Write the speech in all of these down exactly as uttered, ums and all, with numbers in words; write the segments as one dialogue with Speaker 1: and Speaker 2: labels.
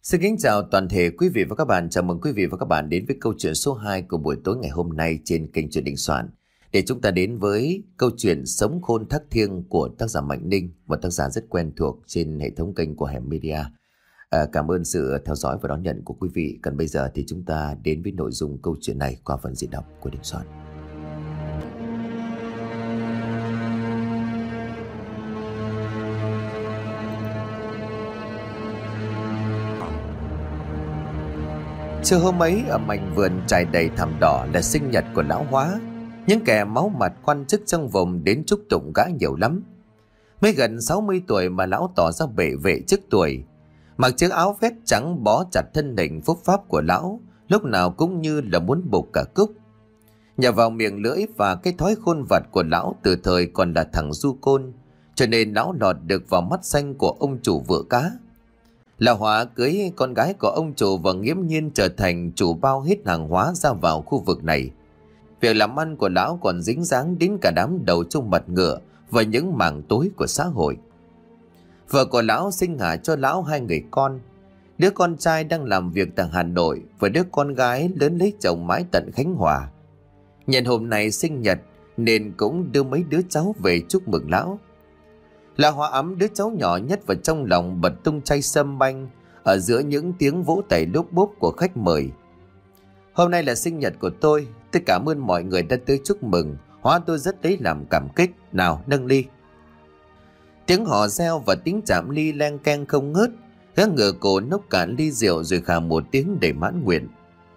Speaker 1: Xin kính chào toàn thể quý vị và các bạn. Chào mừng quý vị và các bạn đến với câu chuyện số hai của buổi tối ngày hôm nay trên kênh Truyện Đình Soạn. Để chúng ta đến với câu chuyện Sống Khôn Thác Thiêng của tác giả Mạnh Ninh, một tác giả rất quen thuộc trên hệ thống kênh của Hẻm Media. À, cảm ơn sự theo dõi và đón nhận của quý vị. Còn bây giờ thì chúng ta đến với nội dung câu chuyện này qua phần diễn đọc của Đình Soạn. Trưa hôm ấy ở mảnh vườn trải đầy thảm đỏ là sinh nhật của lão Hóa. Những kẻ máu mặt quan chức trong vùng đến chúc tụng gã nhiều lắm. Mới gần sáu mươi tuổi mà lão tỏ ra bệ vệ trước tuổi. Mặc chiếc áo vest trắng bó chặt thân hình phúc pháp của lão, lúc nào cũng như là muốn buộc cả cúc. Nhờ vào miệng lưỡi và cái thói khôn vặt của lão từ thời còn là thằng du côn, cho nên lão lọt được vào mắt xanh của ông chủ vựa cá. Lão Hóa cưới con gái của ông chủ và nghiễm nhiên trở thành chủ bao hết hàng hóa ra vào khu vực này. Việc làm ăn của lão còn dính dáng đến cả đám đầu trâu mặt ngựa và những mảng tối của xã hội. Vợ của lão sinh hạ cho lão hai người con. Đứa con trai đang làm việc tại Hà Nội và đứa con gái lớn lấy chồng mãi tận Khánh Hòa. Nhân hôm nay sinh nhật nên cũng đưa mấy đứa cháu về chúc mừng lão. Lão Hóa ấm đứa cháu nhỏ nhất vào trong lòng, bật tung chai sâm banh ở giữa những tiếng vỗ tay lốp bốp của khách mời. Hôm nay là sinh nhật của tôi, tôi cảm ơn mọi người đã tới chúc mừng. Hóa tôi rất lấy làm cảm kích. Nào nâng ly. Tiếng hò reo và tiếng chạm ly len keng không ngớt. Gã ngửa cổ nốc cạn ly rượu rồi khà một tiếng để mãn nguyện.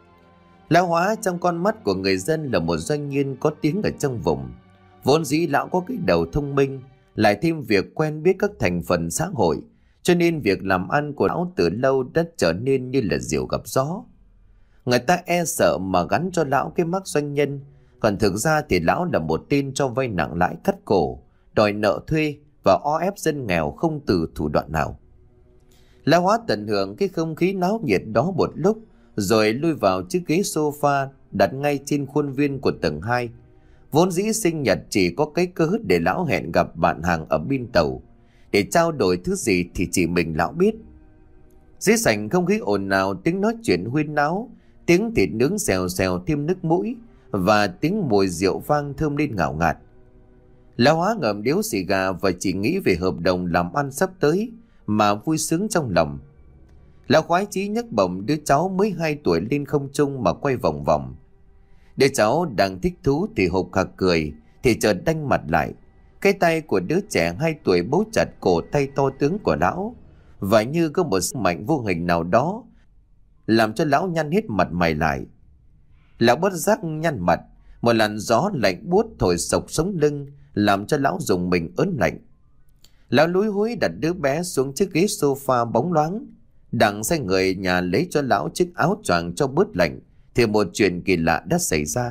Speaker 1: Lão Hóa trong con mắt của người dân là một doanh nhân có tiếng ở trong vùng. Vốn dĩ lão có cái đầu thông minh, lại thêm việc quen biết các thành phần xã hội, cho nên việc làm ăn của lão từ lâu đã trở nên như là diều gặp gió. Người ta e sợ mà gắn cho lão cái mác doanh nhân, còn thực ra thì lão là một tên cho vay nặng lãi cắt cổ, đòi nợ thuê và o ép dân nghèo không từ thủ đoạn nào. Lão Hóa tận hưởng cái không khí náo nhiệt đó một lúc, rồi lui vào chiếc ghế sofa đặt ngay trên khuôn viên của tầng hai. Vốn dĩ sinh nhật chỉ có cái cớ để lão hẹn gặp bạn hàng ở bên tàu, để trao đổi thứ gì thì chỉ mình lão biết. Dưới sảnh không khí ồn ào, tiếng nói chuyện huyên náo, tiếng thịt nướng xèo xèo thêm nước mũi và tiếng mùi rượu vang thơm lên ngào ngạt. Lão Hóa ngậm điếu xì gà và chỉ nghĩ về hợp đồng làm ăn sắp tới mà vui sướng trong lòng. Lão khoái chí nhấc bổng đứa cháu mới hai tuổi lên không trung mà quay vòng vòng. Đứa cháu đang thích thú thì hộc hạc cười, thì chợt đanh mặt lại. Cái tay của đứa trẻ hai tuổi bấu chặt cổ tay to tướng của lão, và như có một sức mạnh vô hình nào đó làm cho lão nhăn hết mặt mày lại. Lão bất giác nhăn mặt, một làn gió lạnh buốt thổi sộc sống lưng, làm cho lão rùng mình ớn lạnh. Lão lúi húi đặt đứa bé xuống chiếc ghế sofa bóng loáng, đặng sai người nhà lấy cho lão chiếc áo choàng cho bớt lạnh. Thì một chuyện kỳ lạ đã xảy ra.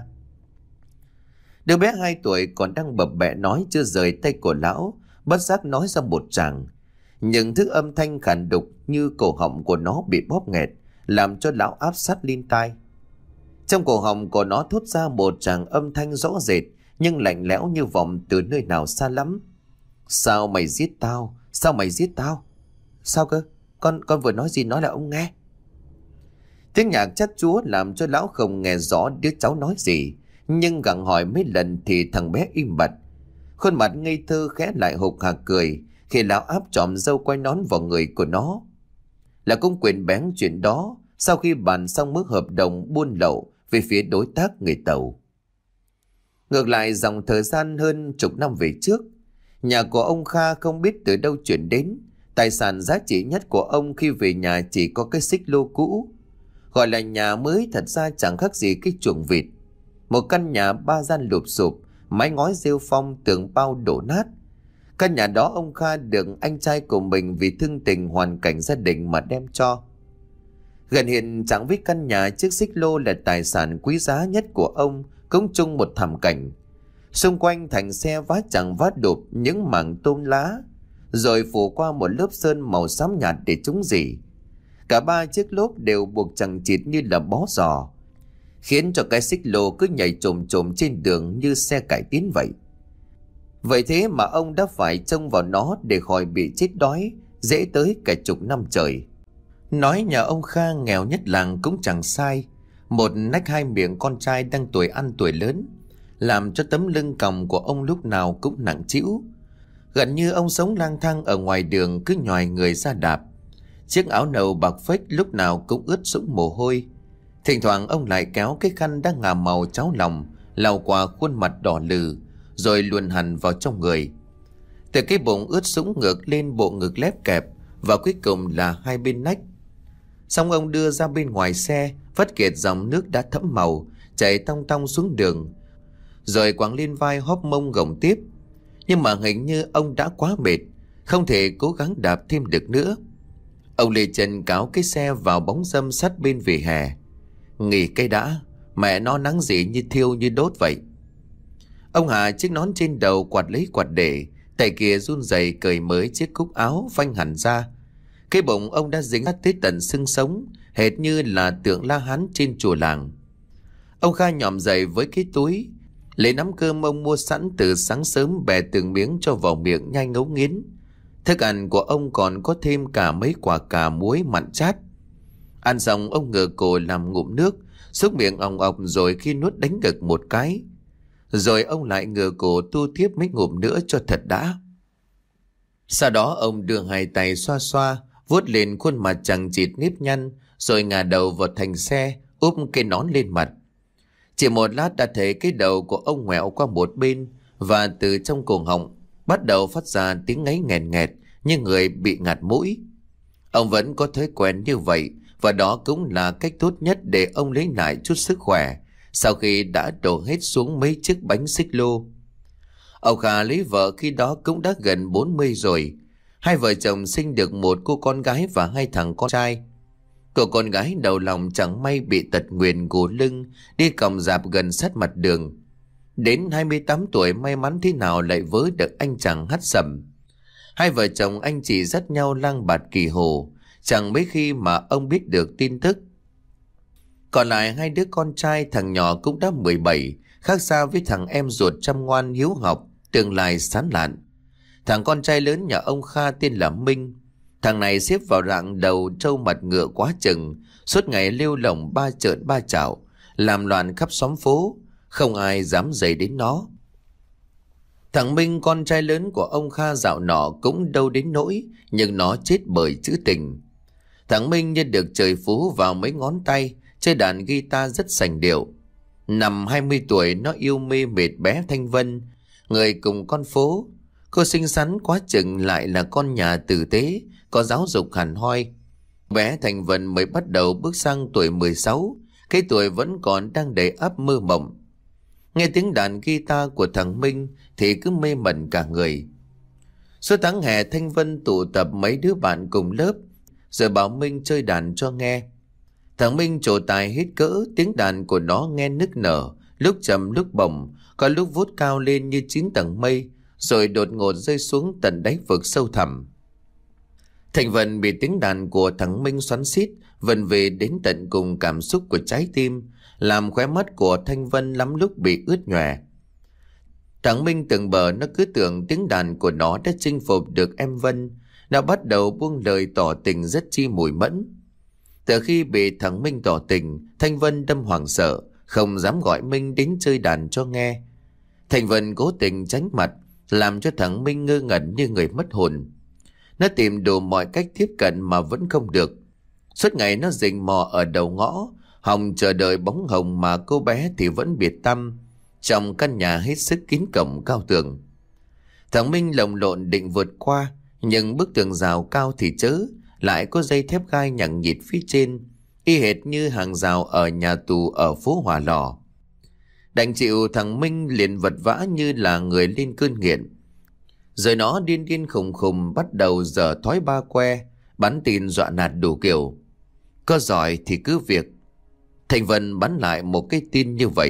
Speaker 1: Đứa bé hai tuổi còn đang bập bẹ nói chưa rời tay của lão, bất giác nói ra một tràng. Những thứ âm thanh khàn đục như cổ họng của nó bị bóp nghẹt, làm cho lão áp sát lên tai. Trong cổ họng của nó thốt ra một tràng âm thanh rõ rệt, nhưng lạnh lẽo như vọng từ nơi nào xa lắm. Sao mày giết tao? Sao mày giết tao? Sao cơ? Con con vừa nói gì nói là ông nghe? Tiếng nhạc chát chúa làm cho lão không nghe rõ đứa cháu nói gì, nhưng gặng hỏi mấy lần thì thằng bé im bặt. Khuôn mặt ngây thơ khẽ lại hộc hạc cười khi lão áp chòm râu quay nón vào người của nó. Là cũng quyền bén chuyện đó sau khi bàn xong mức hợp đồng buôn lậu về phía đối tác người Tàu. Ngược lại dòng thời gian hơn chục năm về trước, nhà của ông Kha không biết từ đâu chuyển đến. Tài sản giá trị nhất của ông khi về nhà chỉ có cái xích lô cũ. Gọi là nhà mới thật ra chẳng khác gì cái chuồng vịt. Một căn nhà ba gian lụp sụp, mái ngói rêu phong, tường bao đổ nát. Căn nhà đó ông Kha được anh trai của mình vì thương tình hoàn cảnh gia đình mà đem cho. Gần hiện chẳng biết căn nhà chiếc xích lô là tài sản quý giá nhất của ông, cũng chung một thảm cảnh. Xung quanh thành xe vá chẳng vá đụp những mảng tôm lá, rồi phủ qua một lớp sơn màu xám nhạt để trúng rỉ. Cả ba chiếc lốp đều buộc chằng chịt như là bó giò, khiến cho cái xích lô cứ nhảy chồm chồm trên đường như xe cải tiến vậy. Vậy thế mà ông đã phải trông vào nó để khỏi bị chết đói, dễ tới cả chục năm trời. Nói nhà ông Kha nghèo nhất làng cũng chẳng sai. Một nách hai miệng con trai đang tuổi ăn tuổi lớn, làm cho tấm lưng còng của ông lúc nào cũng nặng trĩu. Gần như ông sống lang thang ở ngoài đường, cứ nhòi người ra đạp. Chiếc áo nâu bạc phết lúc nào cũng ướt sũng mồ hôi. Thỉnh thoảng ông lại kéo cái khăn đang ngả màu cháo lòng lau qua khuôn mặt đỏ lừ, rồi luồn hẳn vào trong người. Từ cái bụng ướt sũng ngược lên bộ ngực lép kẹp, và cuối cùng là hai bên nách. Xong ông đưa ra bên ngoài xe, vắt kiệt dòng nước đã thẫm màu chảy tong tong xuống đường, rồi quàng lên vai hóp mông gồng tiếp. Nhưng mà hình như ông đã quá mệt, không thể cố gắng đạp thêm được nữa. Ông lê chân cáo cái xe vào bóng râm sát bên vỉa hè. Nghỉ cái đã, mẹ nó nắng gì như thiêu như đốt vậy. Ông hạ chiếc nón trên đầu quạt lấy quạt để, tay kia run rẩy cởi mới chiếc cúc áo phanh hẳn ra. Cái bụng ông đã dính tới tận xương sống, hệt như là tượng La Hán trên chùa làng. Ông Kha nhòm dậy với cái túi, lấy nắm cơm ông mua sẵn từ sáng sớm, bè từng miếng cho vào miệng nhai ngấu nghiến. Thức ăn của ông còn có thêm cả mấy quả cà muối mặn chát. Ăn xong ông ngửa cổ làm ngụm nước, xúc miệng òng ọc, rồi khi nuốt đánh ngực một cái. Rồi ông lại ngửa cổ tu tiếp mấy ngụm nữa cho thật đã. Sau đó ông đưa hai tay xoa xoa, vuốt lên khuôn mặt chằng chịt nếp nhăn, rồi ngả đầu vào thành xe, úp cái nón lên mặt. Chỉ một lát đã thấy cái đầu của ông ngoẹo qua một bên, và từ trong cổ họng bắt đầu phát ra tiếng ngáy nghẹt nghẹt như người bị ngạt mũi. Ông vẫn có thói quen như vậy, và đó cũng là cách tốt nhất để ông lấy lại chút sức khỏe sau khi đã đổ hết xuống mấy chiếc bánh xích lô. Ông Kha lấy vợ khi đó cũng đã gần bốn mươi rồi. Hai vợ chồng sinh được một cô con gái và hai thằng con trai. Cô con gái đầu lòng chẳng may bị tật nguyền gù lưng, đi còng rạp gần sát mặt đường. Đến hai mươi tám tuổi may mắn thế nào lại vớ được anh chàng hắt sẩm. Hai vợ chồng anh chị dắt nhau lang bạt kỳ hồ, chẳng mấy khi mà ông biết được tin tức. Còn lại hai đứa con trai, thằng nhỏ cũng đã mười bảy, khác xa với thằng em ruột chăm ngoan hiếu học, tương lai sáng lạn. Thằng con trai lớn nhà ông Kha tên là Minh. Thằng này xếp vào rạng đầu trâu mặt ngựa quá chừng, suốt ngày lêu lỏng ba trợn ba chảo, làm loạn khắp xóm phố, không ai dám dày đến nó. Thằng Minh, con trai lớn của ông Kha, dạo nọ cũng đâu đến nỗi, nhưng nó chết bởi chữ tình. Thằng Minh như được trời phú vào mấy ngón tay, chơi đàn guitar rất sành điệu. Năm hai mươi tuổi nó yêu mê mệt bé Thanh Vân, người cùng con phố. Cô xinh xắn quá chừng, lại là con nhà tử tế, có giáo dục hẳn hoi. Bé Thanh Vân mới bắt đầu bước sang tuổi mười sáu, cái tuổi vẫn còn đang đầy ắp mơ mộng. Nghe tiếng đàn guitar của thằng Minh thì cứ mê mẩn cả người. Suốt tháng hè Thanh Vân tụ tập mấy đứa bạn cùng lớp, rồi bảo Minh chơi đàn cho nghe. Thằng Minh trổ tài hết cỡ, tiếng đàn của nó nghe nức nở, lúc trầm lúc bổng, có lúc vút cao lên như chín tầng mây, rồi đột ngột rơi xuống tận đáy vực sâu thẳm. Thành Vân bị tiếng đàn của thằng Minh xoắn xít, vần về đến tận cùng cảm xúc của trái tim, làm khóe mắt của Thanh Vân lắm lúc bị ướt nhòe. Thằng Minh từng bờ nó cứ tưởng tiếng đàn của nó đã chinh phục được em Vân, nó bắt đầu buông lời tỏ tình rất chi mùi mẫn. Từ khi bị thằng Minh tỏ tình, Thanh Vân đâm hoảng sợ, không dám gọi Minh đến chơi đàn cho nghe. Thanh Vân cố tình tránh mặt, làm cho thằng Minh ngơ ngẩn như người mất hồn. Nó tìm đủ mọi cách tiếp cận mà vẫn không được. Suốt ngày nó rình mò ở đầu ngõ, hòng chờ đợi bóng hồng mà cô bé thì vẫn biệt tăm, trong căn nhà hết sức kín cổng cao tường. Thằng Minh lồng lộn định vượt qua, nhưng bức tường rào cao thì chớ, lại có dây thép gai nhằng nhịt phía trên, y hệt như hàng rào ở nhà tù ở phố Hòa Lò. Đành chịu, thằng Minh liền vật vã như là người lên cơn nghiện. Rồi nó điên điên khùng khùng bắt đầu dở thói ba que, bắn tin dọa nạt đủ kiểu. Có giỏi thì cứ việc. Thành Vân bắn lại một cái tin như vậy.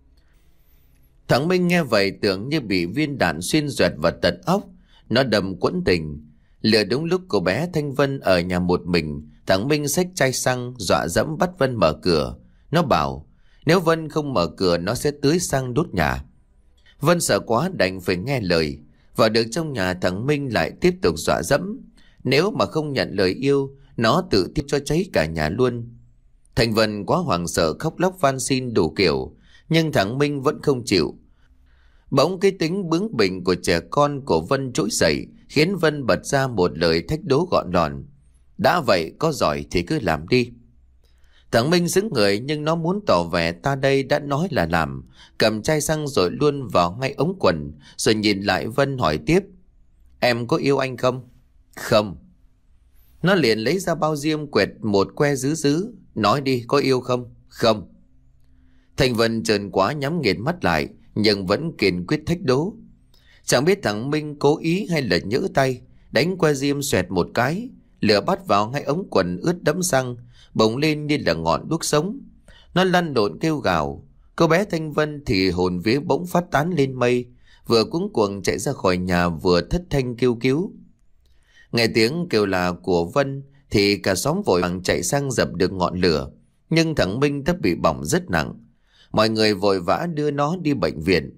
Speaker 1: Thằng Minh nghe vậy tưởng như bị viên đạn xuyên duệt vào tận óc, nó đầm quẫn tình. Lừa đúng lúc cô bé Thanh Vân ở nhà một mình, thằng Minh xách chai xăng dọa dẫm bắt Vân mở cửa. Nó bảo nếu Vân không mở cửa nó sẽ tưới xăng đốt nhà. Vân sợ quá đành phải nghe lời. Vào được trong nhà, thằng Minh lại tiếp tục dọa dẫm. Nếu mà không nhận lời yêu, nó tự tiếp cho cháy cả nhà luôn. Thành Vân quá hoảng sợ khóc lóc van xin đủ kiểu, nhưng thằng Minh vẫn không chịu. Bỗng cái tính bướng bỉnh của trẻ con của Vân trỗi dậy, khiến Vân bật ra một lời thách đố gọn gòn. Đã vậy, có giỏi thì cứ làm đi. Thằng Minh xứng người, nhưng nó muốn tỏ vẻ ta đây đã nói là làm, cầm chai xăng rồi luôn vào ngay ống quần, rồi nhìn lại Vân hỏi tiếp: Em có yêu anh không? Không. Nó liền lấy ra bao diêm quẹt một que dứ dứ. Nói đi, có yêu không? Không. Thành Vân trợn quá nhắm nghiền mắt lại, nhưng vẫn kiên quyết thách đố. Chẳng biết thằng Minh cố ý hay là nhỡ tay, đánh que diêm xoẹt một cái, lửa bắt vào ngay ống quần ướt đẫm xăng, bỗng lên như là ngọn đuốc sống. Nó lăn lộn kêu gào. Cô bé Thanh Vân thì hồn vía bỗng phát tán lên mây, vừa cuống cuồng chạy ra khỏi nhà, vừa thất thanh kêu cứu. Nghe tiếng kêu là của Vân thì cả xóm vội vàng chạy sang dập được ngọn lửa, nhưng thằng Minh đã bị bỏng rất nặng. Mọi người vội vã đưa nó đi bệnh viện.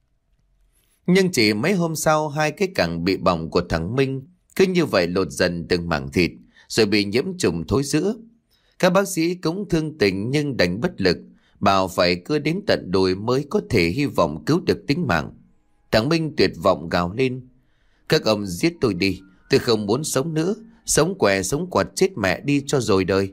Speaker 1: Nhưng chỉ mấy hôm sau, hai cái cẳng bị bỏng của thằng Minh cứ như vậy lột dần từng mảng thịt, rồi bị nhiễm trùng thối rữa. Các bác sĩ cũng thương tình nhưng đành bất lực, bảo phải cưa đến tận đùi mới có thể hy vọng cứu được tính mạng. Thằng Minh tuyệt vọng gào lên: Các ông giết tôi đi, tôi không muốn sống nữa, sống què sống quạt chết mẹ đi cho rồi đời.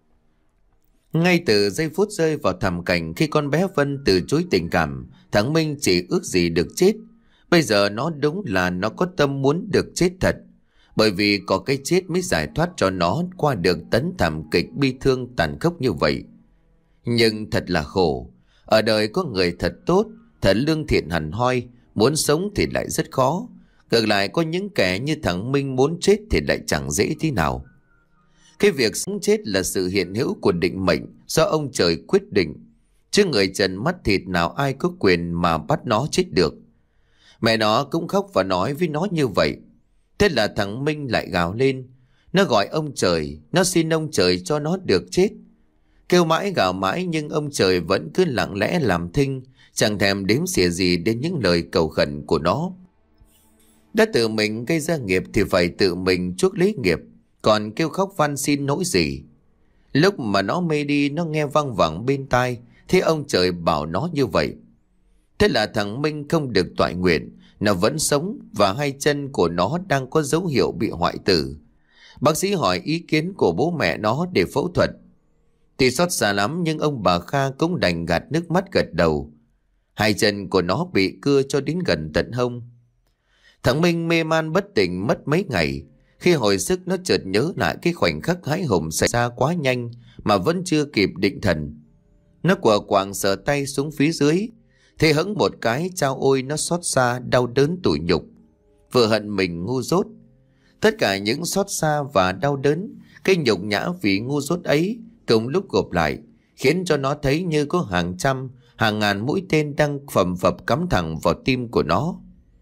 Speaker 1: Ngay từ giây phút rơi vào thảm cảnh khi con bé Vân từ chối tình cảm, thằng Minh chỉ ước gì được chết. Bây giờ nó đúng là nó có tâm muốn được chết thật, bởi vì có cái chết mới giải thoát cho nó qua được tấn thảm kịch bi thương tàn khốc như vậy. Nhưng thật là khổ, ở đời có người thật tốt, thật lương thiện hẳn hoi, muốn sống thì lại rất khó. Ngược lại có những kẻ như thằng Minh muốn chết thì lại chẳng dễ tí nào. Cái việc sống chết là sự hiện hữu của định mệnh do ông trời quyết định, chứ người trần mắt thịt nào ai có quyền mà bắt nó chết được. Mẹ nó cũng khóc và nói với nó như vậy. Thế là thằng Minh lại gào lên. Nó gọi ông trời, nó xin ông trời cho nó được chết. Kêu mãi gào mãi nhưng ông trời vẫn cứ lặng lẽ làm thinh, chẳng thèm đếm xỉa gì đến những lời cầu khẩn của nó. Đã tự mình gây ra nghiệp thì phải tự mình chuốc lấy nghiệp, còn kêu khóc van xin nỗi gì. Lúc mà nó mê đi, nó nghe văng vẳng bên tai, thế ông trời bảo nó như vậy. Thế là thằng Minh không được toại nguyện, nó vẫn sống và hai chân của nó đang có dấu hiệu bị hoại tử. Bác sĩ hỏi ý kiến của bố mẹ nó để phẫu thuật. Thì xót xa lắm nhưng ông bà Kha cũng đành gạt nước mắt gật đầu. Hai chân của nó bị cưa cho đến gần tận hông. Thằng Minh mê man bất tỉnh mất mấy ngày. Khi hồi sức nó chợt nhớ lại cái khoảnh khắc hãi hùng xảy ra quá nhanh mà vẫn chưa kịp định thần. Nó quờ quạng sờ tay xuống phía dưới, thế hững một cái chao ôi nó xót xa đau đớn tủi nhục. Vừa hận mình ngu dốt. Tất cả những xót xa và đau đớn, cái nhục nhã vì ngu dốt ấy cùng lúc gộp lại, khiến cho nó thấy như có hàng trăm, hàng ngàn mũi tên đang phầm phập cắm thẳng vào tim của nó.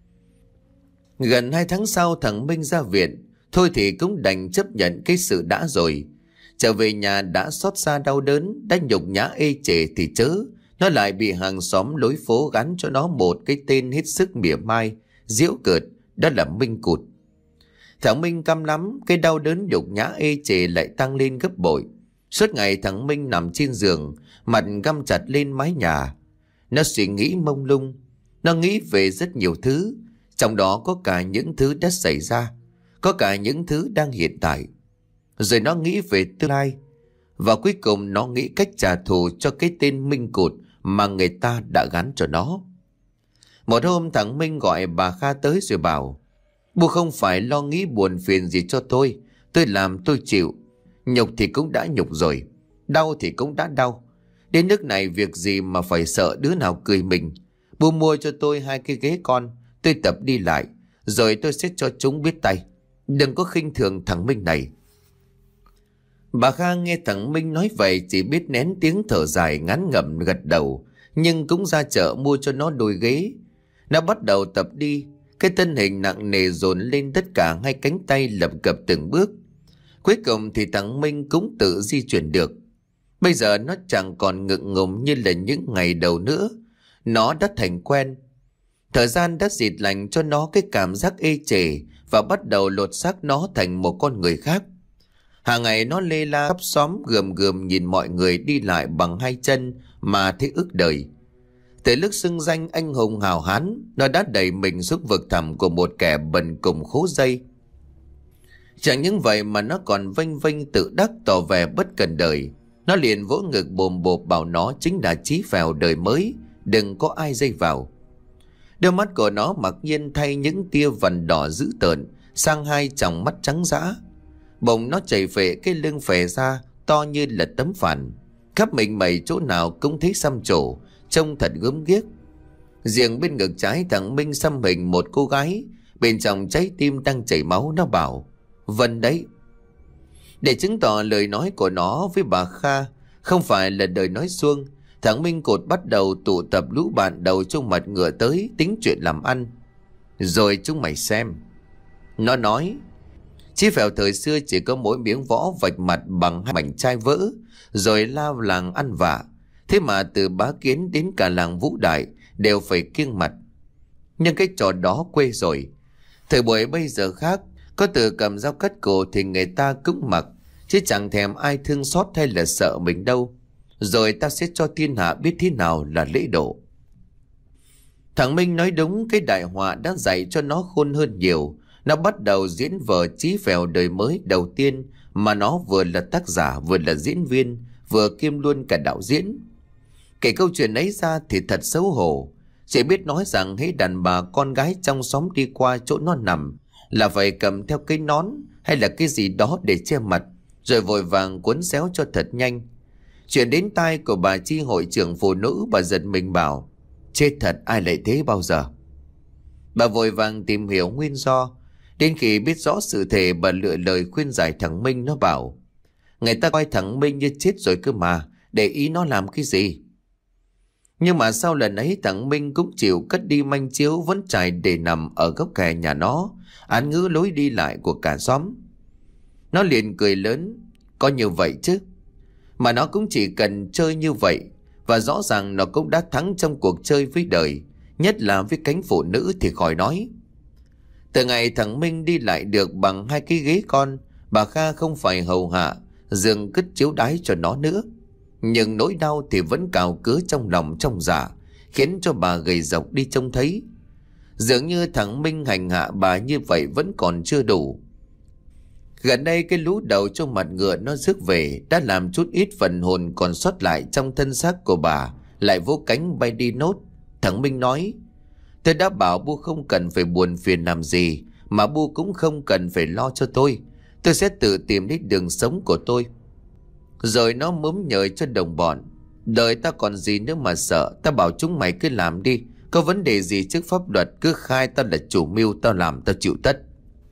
Speaker 1: Gần hai tháng sau thằng Minh ra viện, thôi thì cũng đành chấp nhận cái sự đã rồi. Trở về nhà đã xót xa đau đớn, đã nhục nhã ê chề thì chớ, nó lại bị hàng xóm lối phố gắn cho nó một cái tên hết sức mỉa mai, giễu cợt, đó là Minh Cụt. Thằng Minh căm lắm, cái đau đớn nhục nhã ê chề lại tăng lên gấp bội. Suốt ngày thằng Minh nằm trên giường, mặt găm chặt lên mái nhà. Nó suy nghĩ mông lung, nó nghĩ về rất nhiều thứ, trong đó có cả những thứ đã xảy ra, có cả những thứ đang hiện tại. Rồi nó nghĩ về tương lai, và cuối cùng nó nghĩ cách trả thù cho cái tên Minh Cụt mà người ta đã gắn cho nó. Một hôm thằng Minh gọi bà Kha tới rồi bảo: "Bố không phải lo nghĩ buồn phiền gì cho tôi, tôi làm tôi chịu. Nhục thì cũng đã nhục rồi, đau thì cũng đã đau. Đến nước này việc gì mà phải sợ đứa nào cười mình. Bố mua cho tôi hai cái ghế con, tôi tập đi lại, rồi tôi sẽ cho chúng biết tay. Đừng có khinh thường thằng Minh này." Bà Kha nghe thằng Minh nói vậy chỉ biết nén tiếng thở dài ngán ngẩm gật đầu, nhưng cũng ra chợ mua cho nó đôi ghế. Nó bắt đầu tập đi, cái thân hình nặng nề dồn lên tất cả hai cánh tay lập cập từng bước. Cuối cùng thì thằng Minh cũng tự di chuyển được. Bây giờ nó chẳng còn ngượng ngùng như là những ngày đầu nữa. Nó đã thành quen. Thời gian đã dịt lành cho nó cái cảm giác ê chề và bắt đầu lột xác nó thành một con người khác. Hàng ngày nó lê la khắp xóm gườm gườm nhìn mọi người đi lại bằng hai chân mà thấy ức đời. Từ lúc xưng danh anh hùng hào hán, nó đã đẩy mình xuống vực thẳm của một kẻ bần cùng khố dây. Chẳng những vậy mà nó còn vênh vênh tự đắc tỏ vẻ bất cần đời. Nó liền vỗ ngực bồm bộp bảo nó chính là chí phèo đời mới, đừng có ai dây vào. Đôi mắt của nó mặc nhiên thay những tia vằn đỏ dữ tợn sang hai tròng mắt trắng dã. Bỗng nó chảy phệ cái lưng phè ra to như là tấm phản, khắp mình mẩy chỗ nào cũng thấy xăm trổ, trông thật gớm ghiếc. Riêng bên ngực trái thằng Minh xăm hình một cô gái, bên trong trái tim đang chảy máu. Nó bảo Vân đấy. Để chứng tỏ lời nói của nó với bà Kha không phải là đời nói suông, thằng Minh Cột bắt đầu tụ tập lũ bạn đầu trong mặt ngựa tới tính chuyện làm ăn. Rồi chúng mày xem. Nó nói chí phèo thời xưa chỉ có mỗi miếng võ vạch mặt bằng hai mảnh chai vỡ, rồi lao làng ăn vạ. Thế mà từ Bá Kiến đến cả làng Vũ Đại đều phải kiêng mặt. Nhưng cái trò đó quê rồi. Thời buổi bây giờ khác, có từ cầm dao cắt cổ thì người ta cũng mặc, chứ chẳng thèm ai thương xót hay là sợ mình đâu. Rồi ta sẽ cho thiên hạ biết thế nào là lễ độ. Thằng Minh nói đúng, cái đại họa đã dạy cho nó khôn hơn nhiều. Nó bắt đầu diễn vở chí phèo đời mới đầu tiên mà nó vừa là tác giả, vừa là diễn viên, vừa kiêm luôn cả đạo diễn. Kể câu chuyện ấy ra thì thật xấu hổ. Chỉ biết nói rằng hễ đàn bà con gái trong xóm đi qua chỗ nó nằm là phải cầm theo cái nón hay là cái gì đó để che mặt, rồi vội vàng cuốn xéo cho thật nhanh. Chuyện đến tai của bà chi hội trưởng phụ nữ, bà giật mình bảo chết thật, ai lại thế bao giờ. Bà vội vàng tìm hiểu nguyên do. Đến khi biết rõ sự thể, bà lựa lời khuyên giải thằng Minh. Nó bảo người ta coi thằng Minh như chết rồi cơ mà, để ý nó làm cái gì. Nhưng mà sau lần ấy thằng Minh cũng chịu cất đi manh chiếu vẫn trải để nằm ở góc kè nhà nó, án ngữ lối đi lại của cả xóm. Nó liền cười lớn. Có như vậy chứ. Mà nó cũng chỉ cần chơi như vậy. Và rõ ràng nó cũng đã thắng trong cuộc chơi với đời, nhất là với cánh phụ nữ thì khỏi nói. Từ ngày thằng Minh đi lại được bằng hai cái ghế con, bà Kha không phải hầu hạ giường cất chiếu đái cho nó nữa. Nhưng nỗi đau thì vẫn cào cứa trong lòng trong dạ, khiến cho bà gầy rộc đi trông thấy. Dường như thằng Minh hành hạ bà như vậy vẫn còn chưa đủ. Gần đây cái lú đầu trong mặt ngựa nó rước về đã làm chút ít phần hồn còn sót lại trong thân xác của bà lại vỗ cánh bay đi nốt. Thằng Minh nói tôi đã bảo Bu không cần phải buồn phiền làm gì, mà Bu cũng không cần phải lo cho tôi. Tôi sẽ tự tìm đến đường sống của tôi. Rồi nó mớm nhời cho đồng bọn. Đời ta còn gì nữa mà sợ. Ta bảo chúng mày cứ làm đi. Có vấn đề gì trước pháp luật cứ khai tao là chủ mưu, tao làm tao chịu tất.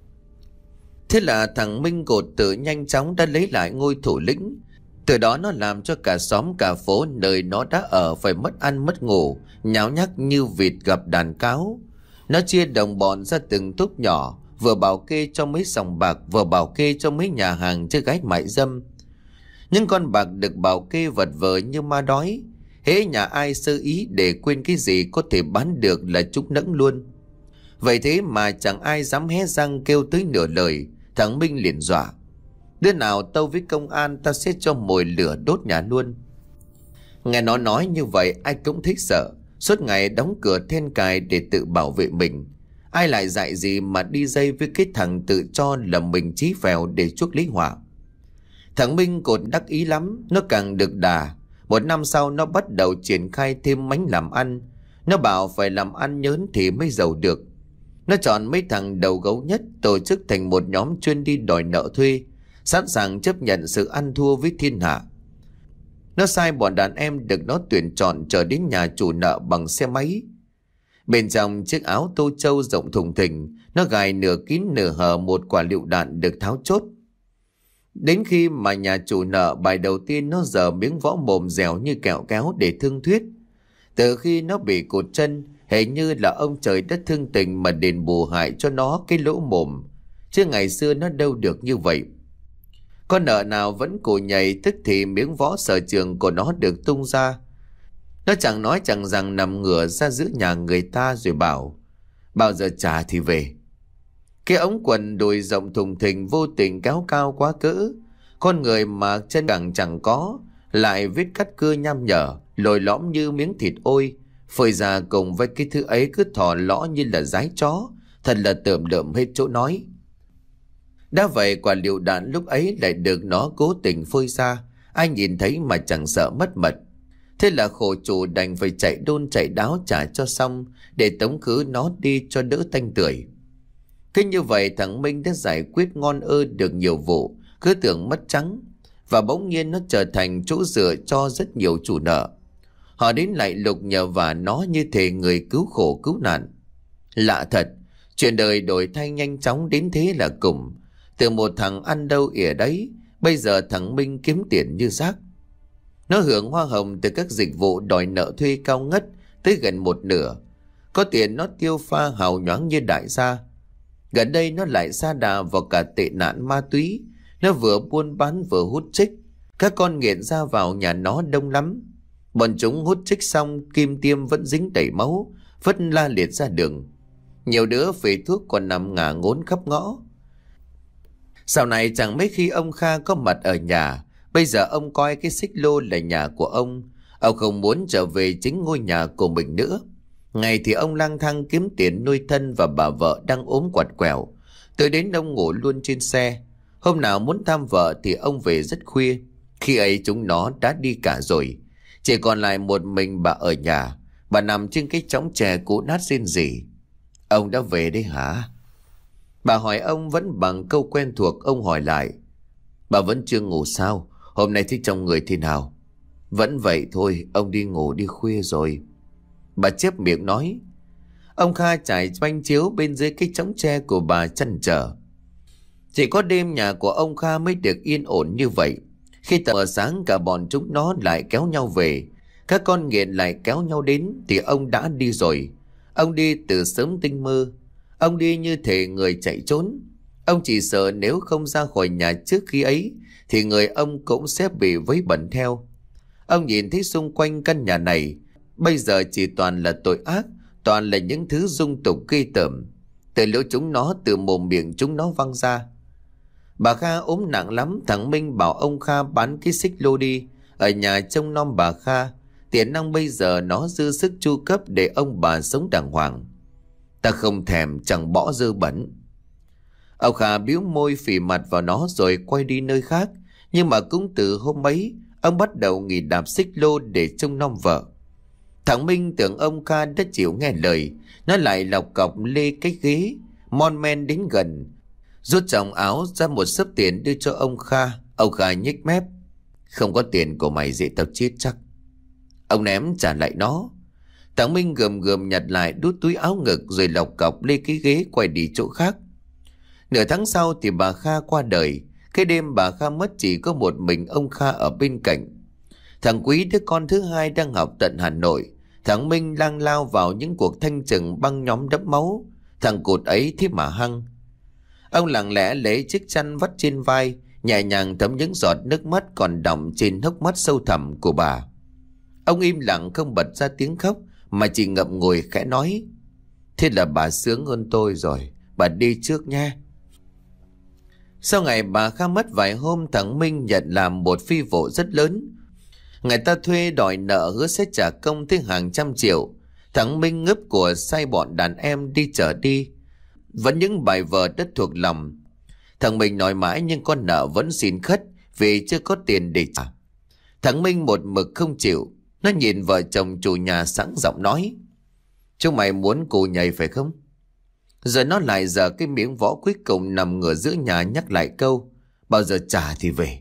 Speaker 1: Thế là thằng Minh Cột tự nhanh chóng đã lấy lại ngôi thủ lĩnh. Từ đó nó làm cho cả xóm cả phố nơi nó đã ở phải mất ăn mất ngủ, nháo nhác như vịt gặp đàn cáo. Nó chia đồng bọn ra từng túp nhỏ, vừa bảo kê cho mấy sòng bạc, vừa bảo kê cho mấy nhà hàng chơi gái mại dâm. Những con bạc được bảo kê vật vờ như ma đói. Hễ nhà ai sơ ý để quên cái gì có thể bán được là chúng nẫng luôn. Vậy thế mà chẳng ai dám hé răng kêu tới nửa lời. Thằng Minh liền dọa đứa nào tâu với công an ta sẽ cho mồi lửa đốt nhà luôn. Nghe nó nói như vậy ai cũng thích sợ, suốt ngày đóng cửa then cài để tự bảo vệ mình. Ai lại dạy gì mà đi dây với cái thằng tự cho là mình chí phèo để chuốc lấy họa. Thằng Minh Cột đắc ý lắm, nó càng được đà. Một năm sau nó bắt đầu triển khai thêm mánh làm ăn. Nó bảo phải làm ăn nhớn thì mới giàu được. Nó chọn mấy thằng đầu gấu nhất, tổ chức thành một nhóm chuyên đi đòi nợ thuê, sẵn sàng chấp nhận sự ăn thua với thiên hạ. Nó sai bọn đàn em được nó tuyển chọn trở đến nhà chủ nợ bằng xe máy. Bên trong chiếc áo tô châu rộng thùng thình, nó gài nửa kín nửa hở một quả lựu đạn được tháo chốt. Đến khi mà nhà chủ nợ bài đầu tiên nó giở miếng võ mồm dẻo như kẹo kéo để thương thuyết. Từ khi nó bị cụt chân, hình như là ông trời đất thương tình mà đền bù hại cho nó cái lỗ mồm. Chứ ngày xưa nó đâu được như vậy. Con nợ nào vẫn cù nhảy, tức thì miếng võ sở trường của nó được tung ra. Nó chẳng nói chẳng rằng nằm ngửa ra giữa nhà người ta rồi bảo bao giờ trả thì về. Cái ống quần đùi rộng thùng thình vô tình kéo cao quá cỡ, Con người mà chân càng chẳng có, lại vết cắt cưa nham nhở, lồi lõm như miếng thịt ôi, phơi ra cùng với cái thứ ấy cứ thò lõ như là dái chó, thật là tởm lợm hết chỗ nói. Đã vậy quả lựu đạn lúc ấy lại được nó cố tình phơi ra, ai nhìn thấy mà chẳng sợ mất mật. Thế là khổ chủ đành phải chạy đôn chạy đáo trả cho xong, để tống khứ nó đi cho đỡ tanh tưởi. Cứ như vậy thằng Minh đã giải quyết ngon ơ được nhiều vụ cứ tưởng mất trắng, và bỗng nhiên nó trở thành chỗ dựa cho rất nhiều chủ nợ. Họ đến lại lục nhờ và nó như thể người cứu khổ cứu nạn. Lạ thật, chuyện đời đổi thay nhanh chóng đến thế là cùng. Từ một thằng ăn đâu ỉa đấy, bây giờ thằng Minh kiếm tiền như rác. Nó hưởng hoa hồng từ các dịch vụ đòi nợ thuê cao ngất tới gần một nửa. Có tiền nó tiêu pha hào nhoáng như đại gia. Gần đây nó lại sa đà vào cả tệ nạn ma túy. Nó vừa buôn bán vừa hút chích. Các con nghiện ra vào nhà nó đông lắm. Bọn chúng hút chích xong kim tiêm vẫn dính đầy máu, vất la liệt ra đường. Nhiều đứa phê thuốc còn nằm ngả ngốn khắp ngõ. Sau này chẳng mấy khi ông Kha có mặt ở nhà. Bây giờ ông coi cái xích lô là nhà của ông. Ông không muốn trở về chính ngôi nhà của mình nữa. Ngày thì ông lang thang kiếm tiền nuôi thân và bà vợ đang ốm quặt quẹo. Tới đến ông ngủ luôn trên xe. Hôm nào muốn thăm vợ thì ông về rất khuya. Khi ấy chúng nó đã đi cả rồi. Chỉ còn lại một mình bà ở nhà. Bà nằm trên cái chõng chè cũ nát rên rỉ. Ông đã về đấy hả? Bà hỏi ông vẫn bằng câu quen thuộc. Ông hỏi lại. Bà vẫn chưa ngủ sao? Hôm nay thấy trong người thế nào? Vẫn vậy thôi, ông đi ngủ đi khuya rồi. Bà chép miệng nói. Ông Kha trải banh chiếu bên dưới cái chõng tre của bà chăn trở. Chỉ có đêm nhà của ông Kha mới được yên ổn như vậy. Khi tờ sáng cả bọn chúng nó lại kéo nhau về. Các con nghiện lại kéo nhau đến thì ông đã đi rồi. Ông đi từ sớm tinh mơ. Ông đi như thể người chạy trốn. Ông chỉ sợ nếu không ra khỏi nhà trước khi ấy thì người ông cũng sẽ bị vấy bẩn theo. Ông nhìn thấy xung quanh căn nhà này bây giờ chỉ toàn là tội ác, toàn là những thứ dung tục ghê tởm. Từ lỗ chúng nó từ mồm miệng chúng nó văng ra. Bà Kha ốm nặng lắm. Thằng Minh bảo ông Kha bán cái xích lô đi, ở nhà trông nom bà Kha. Tiền năng bây giờ nó dư sức chu cấp để ông bà sống đàng hoàng. Ta không thèm, chẳng bỏ dơ bẩn. Ông Kha biếu môi phì mặt vào nó rồi quay đi nơi khác. Nhưng mà cũng từ hôm ấy ông bắt đầu nghỉ đạp xích lô để trông nom vợ. Thằng Minh tưởng ông Kha đã chịu nghe lời. Nó lại lọc cọc lê cái ghế, mon men đến gần, rút trong áo ra một xấp tiền đưa cho ông Kha. Ông Kha nhếch mép. Không có tiền của mày dễ tao chết chắc. Ông ném trả lại nó. Thằng Minh gườm gườm nhặt lại đút túi áo ngực rồi lọc cọc lê cái ghế quay đi chỗ khác. Nửa tháng sau thì bà Kha qua đời. Cái đêm bà Kha mất chỉ có một mình ông Kha ở bên cạnh. Thằng Quý đứa con thứ hai đang học tận Hà Nội. Thằng Minh lang lao vào những cuộc thanh trừng băng nhóm đẫm máu. Thằng cụt ấy thế mà hăng. Ông lặng lẽ lấy chiếc chăn vắt trên vai, nhẹ nhàng thấm những giọt nước mắt còn đọng trên hốc mắt sâu thẳm của bà. Ông im lặng không bật ra tiếng khóc, mà chỉ ngậm ngùi khẽ nói. Thế là bà sướng hơn tôi rồi, bà đi trước nha. Sau ngày bà Kha mất vài hôm, thằng Minh nhận làm một phi vụ rất lớn. Người ta thuê đòi nợ hứa sẽ trả công tới hàng trăm triệu. Thằng Minh ngấp của sai bọn đàn em đi chở đi. Vẫn những bài vở đất thuộc lòng. Thằng Minh nói mãi nhưng con nợ vẫn xin khất vì chưa có tiền để trả. Thằng Minh một mực không chịu. Nó nhìn vợ chồng chủ nhà sẵn giọng nói. Chúng mày muốn cù nhảy phải không? Rồi nó lại giờ cái miếng võ cuối cùng nằm ngửa giữa nhà nhắc lại câu. Bao giờ trả thì về.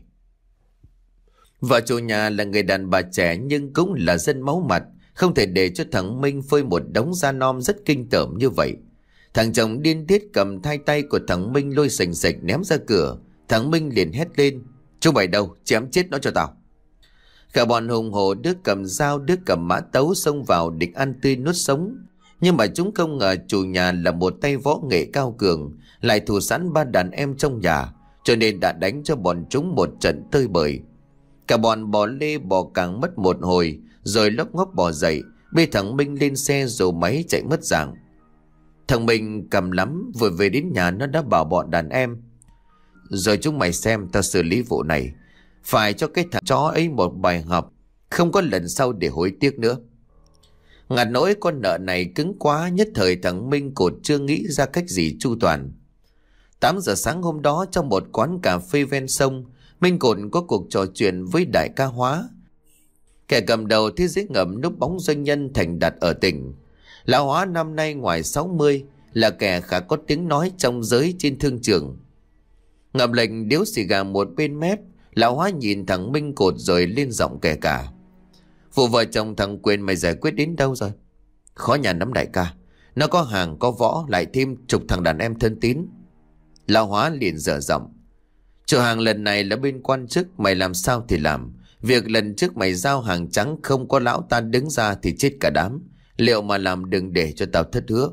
Speaker 1: Vợ chủ nhà là người đàn bà trẻ nhưng cũng là dân máu mặt. Không thể để cho thằng Minh phơi một đống da non rất kinh tởm như vậy. Thằng chồng điên tiết cầm hai tay của thằng Minh lôi sành sạch ném ra cửa. Thằng Minh liền hét lên. Chúng mày đâu, chém chết nó cho tao. Cả bọn hùng hổ, đứa cầm dao đứa cầm mã tấu xông vào định ăn tươi nuốt sống. Nhưng mà chúng không ngờ chủ nhà là một tay võ nghệ cao cường, lại thủ sẵn ba đàn em trong nhà, cho nên đã đánh cho bọn chúng một trận tơi bời. Cả bọn bò lê bò càng mất một hồi, rồi lóc ngóc bò dậy, bê thằng Minh lên xe rồi máy chạy mất dạng. Thằng Minh cầm lắm, vừa về đến nhà nó đã bảo bọn đàn em. rồi chúng mày xem tao xử lý vụ này. Phải cho cái thằng chó ấy một bài học, không có lần sau để hối tiếc nữa. Ngặt nỗi con nợ này cứng quá, nhất thời thằng Minh Cột chưa nghĩ ra cách gì chu toàn. Tám giờ sáng hôm đó, trong một quán cà phê ven sông, Minh Cột có cuộc trò chuyện với đại ca Hóa, kẻ cầm đầu thế giới ngầm núp bóng doanh nhân thành đạt ở tỉnh. Lão Hóa năm nay ngoài sáu mươi, là kẻ khá có tiếng nói trong giới trên thương trường. Ngậm lệnh điếu xì gà một bên mép, Lão Hóa nhìn thằng Minh Cột rồi lên giọng kể cả. Vụ vợ chồng thằng Quyền mày giải quyết đến đâu rồi? Khó nhằn lắm đại ca. Nó có hàng có võ, lại thêm chục thằng đàn em thân tín. Lão Hóa liền dở giọng. Chỗ hàng lần này là bên quan chức, mày làm sao thì làm. Việc lần trước mày giao hàng trắng không có lão ta đứng ra thì chết cả đám. Liệu mà làm đừng để cho tao thất hứa.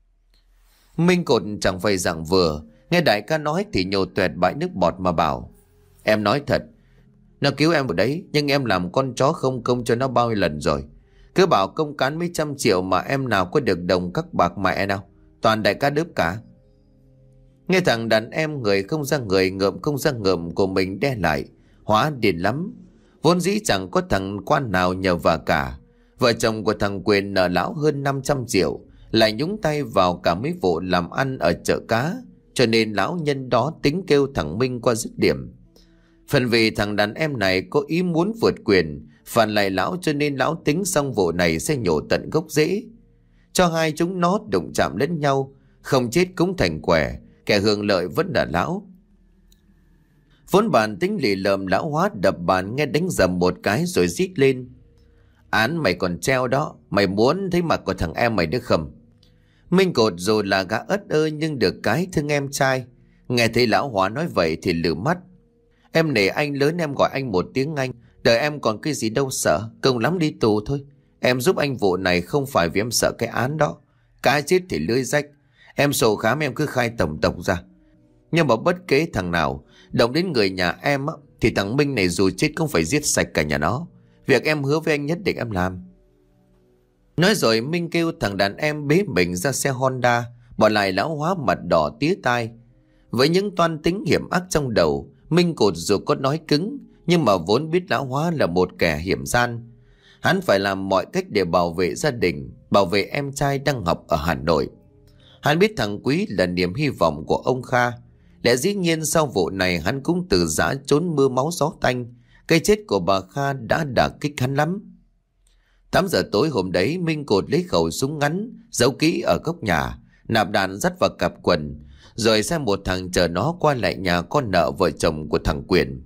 Speaker 1: Minh Cột chẳng phải dạng vừa, nghe đại ca nói thì nhổ tuẹt bãi nước bọt mà bảo. Em nói thật, nó cứu em ở đấy, nhưng em làm con chó không công cho nó bao nhiêu lần rồi. Cứ bảo công cán mấy trăm triệu mà em nào có được đồng các bạc mẹ nào. Toàn đại ca đớp cả. Nghe thằng đàn em người không ra người, ngợm không ra ngợm của mình đe lại. Hóa điên lắm. Vốn dĩ chẳng có thằng quan nào nhờ vả cả. Vợ chồng của thằng Quyền nợ lão hơn năm trăm triệu, lại nhúng tay vào cả mấy vụ làm ăn ở chợ cá, cho nên lão nhân đó tính kêu thằng Minh qua dứt điểm. Phần vì thằng đàn em này có ý muốn vượt quyền phản lại lão, cho nên lão tính xong vụ này sẽ nhổ tận gốc rễ, cho hai chúng nó đụng chạm lẫn nhau, không chết cũng thành quẻ, kẻ hưởng lợi vẫn là lão. Vốn bàn tính lì lợm, Lão Hóa đập bàn nghe đánh dầm một cái rồi rít lên. Án mày còn treo đó, mày muốn thấy mặt của thằng em mày được không? Minh Cột dù là gã ất ơ nhưng được cái thương em trai. Nghe thấy Lão Hóa nói vậy thì lử mắt. Em nể anh lớn, em gọi anh một tiếng anh. Đời em còn cái gì đâu sợ, công lắm đi tù thôi. Em giúp anh vụ này không phải vì em sợ cái án đó. Cá chết thì lưới rách. Em sổ khám em cứ khai tổng tổng ra. Nhưng mà bất kể thằng nào động đến người nhà em á, thì thằng Minh này dù chết cũng phải giết sạch cả nhà nó. Việc em hứa với anh nhất định em làm. Nói rồi Minh kêu thằng đàn em bế mình ra xe Honda, bỏ lại Lão Hóa mặt đỏ tía tai. Với những toan tính hiểm ác trong đầu, Minh Cột dù có nói cứng, nhưng mà vốn biết Lão Hóa là một kẻ hiểm gian. Hắn phải làm mọi cách để bảo vệ gia đình, bảo vệ em trai đang học ở Hà Nội. Hắn biết thằng Quý là niềm hy vọng của ông Kha. Lẽ dĩ nhiên sau vụ này hắn cũng từ giã trốn mưa máu gió tanh. Cái chết của bà Kha đã đả kích hắn lắm. Tám giờ tối hôm đấy, Minh Cột lấy khẩu súng ngắn giấu kỹ ở góc nhà, nạp đạn dắt vào cặp quần, rồi sai một thằng chờ nó qua lại nhà con nợ vợ chồng của thằng Quyền.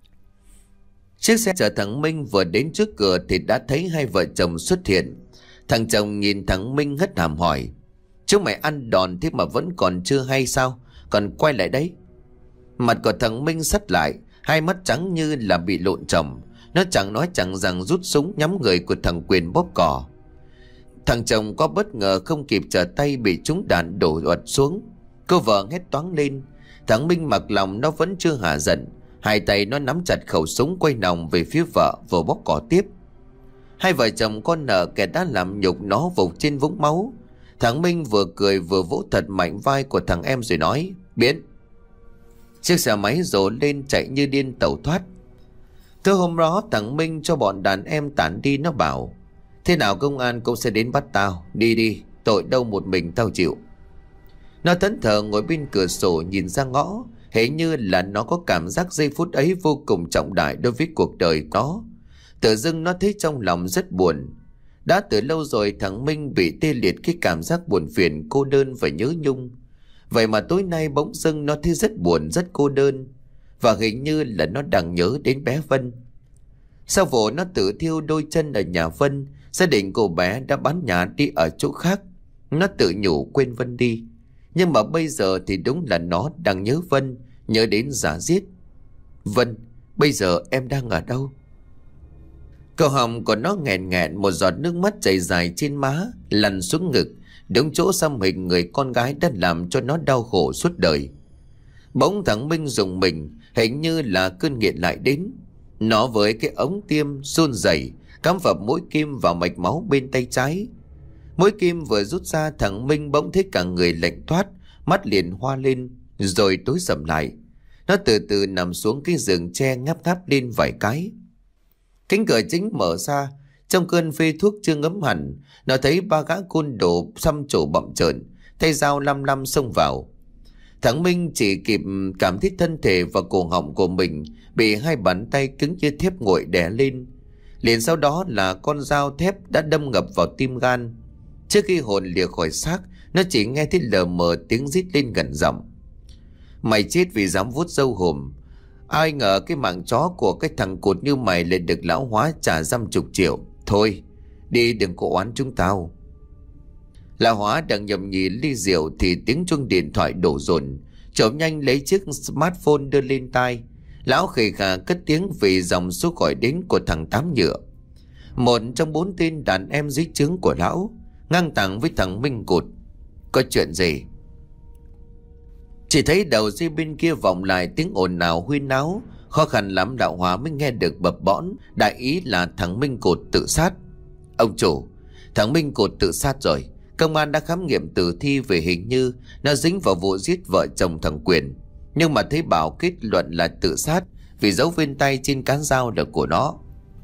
Speaker 1: Chiếc xe chở thằng Minh vừa đến trước cửa thì đã thấy hai vợ chồng xuất hiện. Thằng chồng nhìn thằng Minh hất hàm hỏi: "Chúng mày ăn đòn thế mà vẫn còn chưa hay sao? Còn quay lại đấy." Mặt của thằng Minh sắt lại, hai mắt trắng như là bị lộn chồng. Nó chẳng nói chẳng rằng rút súng nhắm người của thằng Quyền bóp cò. Thằng chồng có bất ngờ không kịp trở tay bị trúng đạn đổ ụt xuống. Cô vợ hét toáng lên. Thằng Minh mặc lòng nó vẫn chưa hả giận. Hai tay nó nắm chặt khẩu súng quay nòng về phía vợ vừa bóp cò tiếp. Hai vợ chồng con nợ kẻ đã làm nhục nó vụt trên vũng máu. Thằng Minh vừa cười vừa vỗ thật mạnh vai của thằng em rồi nói: "Biến." Chiếc xe máy rồ lên chạy như điên tẩu thoát. Từ hôm đó thằng Minh cho bọn đàn em tản đi, nó bảo: "Thế nào công an cũng sẽ đến bắt tao. Đi đi, tội đâu một mình tao chịu." Nó thẫn thờ ngồi bên cửa sổ nhìn ra ngõ, hễ như là nó có cảm giác giây phút ấy vô cùng trọng đại đối với cuộc đời nó. Tự dưng nó thấy trong lòng rất buồn. Đã từ lâu rồi thằng Minh bị tê liệt cái cảm giác buồn phiền, cô đơn và nhớ nhung. Vậy mà tối nay bỗng dưng nó thấy rất buồn, rất cô đơn. Và hình như là nó đang nhớ đến bé Vân. Sau vụ nó tự thiêu đôi chân ở nhà Vân, gia đình cô bé đã bán nhà đi ở chỗ khác. Nó tự nhủ quên Vân đi. Nhưng mà bây giờ thì đúng là nó đang nhớ Vân, nhớ đến giả giết. "Vân, bây giờ em đang ở đâu?" Câu họng của nó nghẹn nghẹn, một giọt nước mắt chảy dài trên má, lăn xuống ngực, đúng chỗ xăm hình người con gái đã làm cho nó đau khổ suốt đời. Bỗng thằng Minh rùng mình, hình như là cơn nghiện lại đến. Nó với cái ống tiêm run rẩy cắm vào mũi kim vào mạch máu bên tay trái. Mũi kim vừa rút ra, thằng Minh bỗng thấy cả người lạnh toát, mắt liền hoa lên rồi tối sầm lại. Nó từ từ nằm xuống cái giường tre, ngáp ngáp lên vài cái. Cánh cửa chính mở ra, trong cơn phê thuốc chưa ngấm hẳn, nó thấy ba gã côn đồ xăm trổ bậm trợn, tay dao lăm lăm xông vào. Thằng Minh chỉ kịp cảm thấy thân thể và cổ họng của mình bị hai bàn tay cứng như thép nguội đè lên. Liền sau đó là con dao thép đã đâm ngập vào tim gan. Trước khi hồn lìa khỏi xác, nó chỉ nghe thấy lờ mờ tiếng rít lên gần giọng: "Mày chết vì dám vuốt râu hùm. Ai ngờ cái mạng chó của cái thằng cụt như mày lại được lão hóa trả dăm chục triệu. Thôi, đi đừng có oán chúng tao." Lão hóa đang nhầm nhì ly rượu thì tiếng chuông điện thoại đổ dồn. Trộm nhanh lấy chiếc smartphone đưa lên tai. Lão khề khà cất tiếng vì dòng số gọi đến của thằng Tám Nhựa, một trong bốn tên đàn em dưới trướng của lão, ngang tàng với thằng Minh Cụt. "Có chuyện gì?" Chỉ thấy đầu dây bên kia vọng lại tiếng ồn ào huyên náo. Khó khăn lắm Đạo Hóa mới nghe được bập bõn, đại ý là thằng Minh Cụt tự sát. "Ông chủ, thằng Minh Cụt tự sát rồi. Công an đã khám nghiệm tử thi về hình như nó dính vào vụ giết vợ chồng thằng Quyền. Nhưng mà thấy bảo kết luận là tự sát vì dấu vân tay trên cán dao là của nó."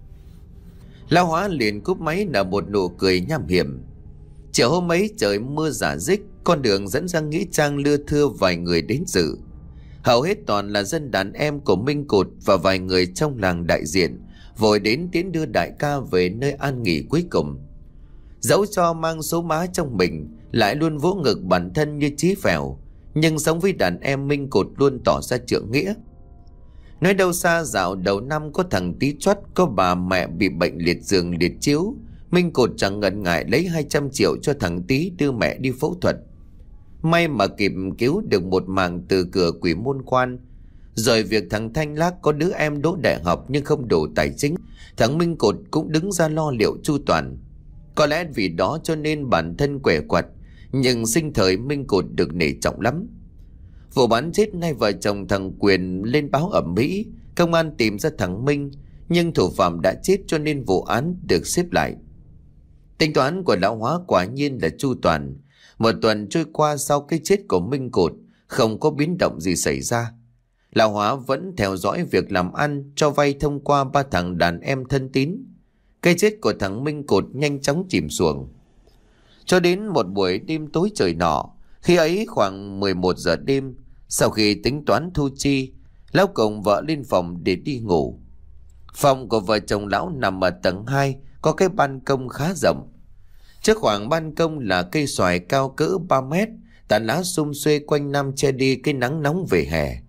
Speaker 1: Lão Hóa liền cúp máy nở một nụ cười nham hiểm. Chiều hôm ấy trời mưa rả rích, con đường dẫn ra nghĩa trang lưa thưa vài người đến dự. Hầu hết toàn là dân đàn em của Minh Cụt và vài người trong làng đại diện, vội đến tiến đưa đại ca về nơi an nghỉ cuối cùng. Dẫu cho mang số má trong mình, lại luôn vỗ ngực bản thân như chí phèo, nhưng sống với đàn em Minh Cụt luôn tỏ ra trượng nghĩa. Nói đâu xa dạo đầu năm có thằng tí choắt, có bà mẹ bị bệnh liệt giường liệt chiếu, Minh Cụt chẳng ngần ngại lấy hai trăm triệu cho thằng tí đưa mẹ đi phẫu thuật. May mà kịp cứu được một mạng từ cửa quỷ môn quan. Rồi việc thằng Thanh Lác có đứa em đỗ đại học nhưng không đủ tài chính, thằng Minh Cụt cũng đứng ra lo liệu chu toàn. Có lẽ vì đó cho nên bản thân quẻ quặt, nhưng sinh thời Minh Cụt được nể trọng lắm. Vụ bắn chết hai vợ chồng thằng Quyền lên báo ầm ĩ, công an tìm ra thằng Minh, nhưng thủ phạm đã chết cho nên vụ án được xếp lại. Tính toán của lão Hóa quả nhiên là chu toàn. Một tuần trôi qua sau cái chết của Minh Cụt, không có biến động gì xảy ra. Lão Hóa vẫn theo dõi việc làm ăn, cho vay thông qua ba thằng đàn em thân tín. Cái chết của thằng Minh Cụt nhanh chóng chìm xuồng. Cho đến một buổi đêm tối trời nọ, khi ấy khoảng mười một giờ đêm, sau khi tính toán thu chi, lão cùng vợ lên phòng để đi ngủ. Phòng của vợ chồng lão nằm ở tầng hai, có cái ban công khá rộng. Trước khoảng ban công là cây xoài cao cỡ ba mét, tán lá sum xuê quanh năm che đi cái nắng nóng về hè.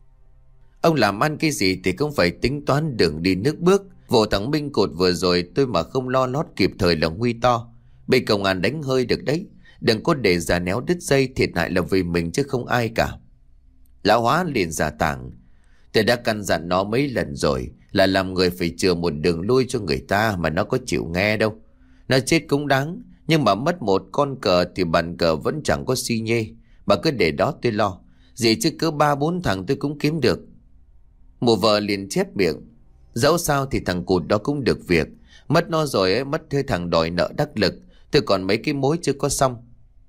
Speaker 1: Ông làm ăn cái gì thì cũng phải tính toán đường đi nước bước. Vụ thằng Minh Cụt vừa rồi tôi mà không lo lót kịp thời là nguy to. Bị công an đánh hơi được đấy. Đừng có để già néo đứt dây, thiệt hại là vì mình chứ không ai cả. Lão Hóa liền giả tảng: "Tôi đã căn dặn nó mấy lần rồi, là làm người phải chừa một đường lui cho người ta, mà nó có chịu nghe đâu. Nó chết cũng đáng, nhưng mà mất một con cờ thì bàn cờ vẫn chẳng có xi nhê. Bà cứ để đó tôi lo, gì chứ cứ ba bốn thằng tôi cũng kiếm được." Mụ vợ liền chép miệng: "Dẫu sao thì thằng Cụt đó cũng được việc. Mất nó rồi ấy, mất thuê thằng đòi nợ đắc lực. Tôi còn mấy cái mối chưa có xong."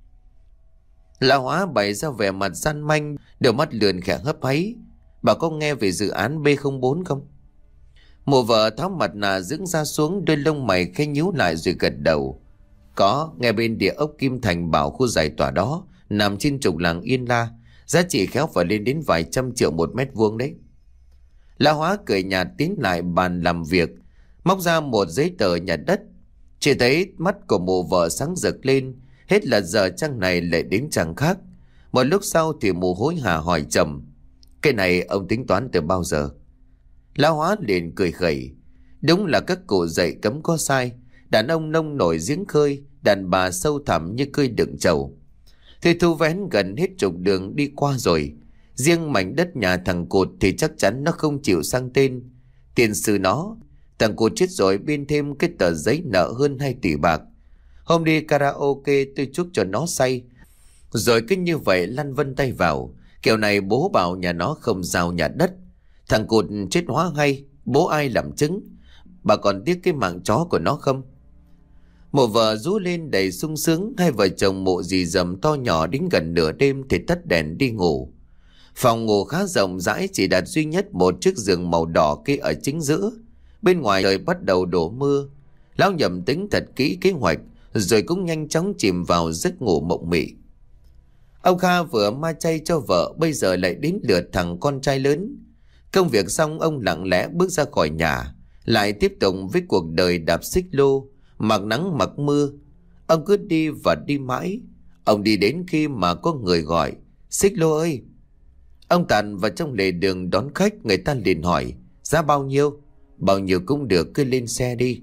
Speaker 1: Lão Hóa bày ra vẻ mặt gian manh, đôi mắt lườn khẽ hấp háy: "Bà có nghe về dự án B không bốn không?" Mụ vợ tháo mặt nạ dưỡng ra xuống, đôi lông mày khẽ nhíu lại rồi gật đầu: "Có, nghe bên địa ốc Kim Thành bảo khu giải tỏa đó nằm trên trục làng Yên La, giá trị khéo phải lên đến vài trăm triệu một mét vuông đấy." Lão Hóa cười nhạt tiến lại bàn làm việc, móc ra một giấy tờ nhà đất. Chỉ thấy mắt của mụ vợ sáng rực lên, hết là giờ trang này lại đến trang khác. Một lúc sau thì mụ hối hả hỏi chồng: "Cái này ông tính toán từ bao giờ?" Lão Hóa liền cười khẩy: "Đúng là các cụ dạy cấm có sai. Đàn ông nông nổi giếng khơi, đàn bà sâu thẳm như cơi đựng trầu. Thì thu vén gần hết trục đường đi qua rồi. Riêng mảnh đất nhà thằng Cụt thì chắc chắn nó không chịu sang tên. Tiền sư nó, thằng Cụt chết rồi biên thêm cái tờ giấy nợ hơn hai tỷ bạc. Hôm đi karaoke tôi chúc cho nó say, rồi cứ như vậy lăn vân tay vào. Kiểu này bố bảo nhà nó không giao nhà đất. Thằng Cụt chết hóa hay, bố ai làm chứng. Bà còn tiếc cái mạng chó của nó không?" Mụ vợ rú lên đầy sung sướng. Hai vợ chồng mụ dì dầm to nhỏ đến gần nửa đêm thì tắt đèn đi ngủ. Phòng ngủ khá rộng rãi, chỉ đặt duy nhất một chiếc giường màu đỏ kê ở chính giữa. Bên ngoài trời bắt đầu đổ mưa. Lão Nhậm tính thật kỹ kế hoạch, rồi cũng nhanh chóng chìm vào giấc ngủ mộng mị. Ông Kha vừa ma chay cho vợ, bây giờ lại đến lượt thằng con trai lớn. Công việc xong, ông lặng lẽ bước ra khỏi nhà, lại tiếp tục với cuộc đời đạp xích lô, mặc nắng mặc mưa. Ông cứ đi và đi mãi. Ông đi đến khi mà có người gọi: "Xích lô ơi!" Ông tạt vào trong lề đường đón khách. Người ta liền hỏi: "Giá bao nhiêu?" "Bao nhiêu cũng được, cứ lên xe đi."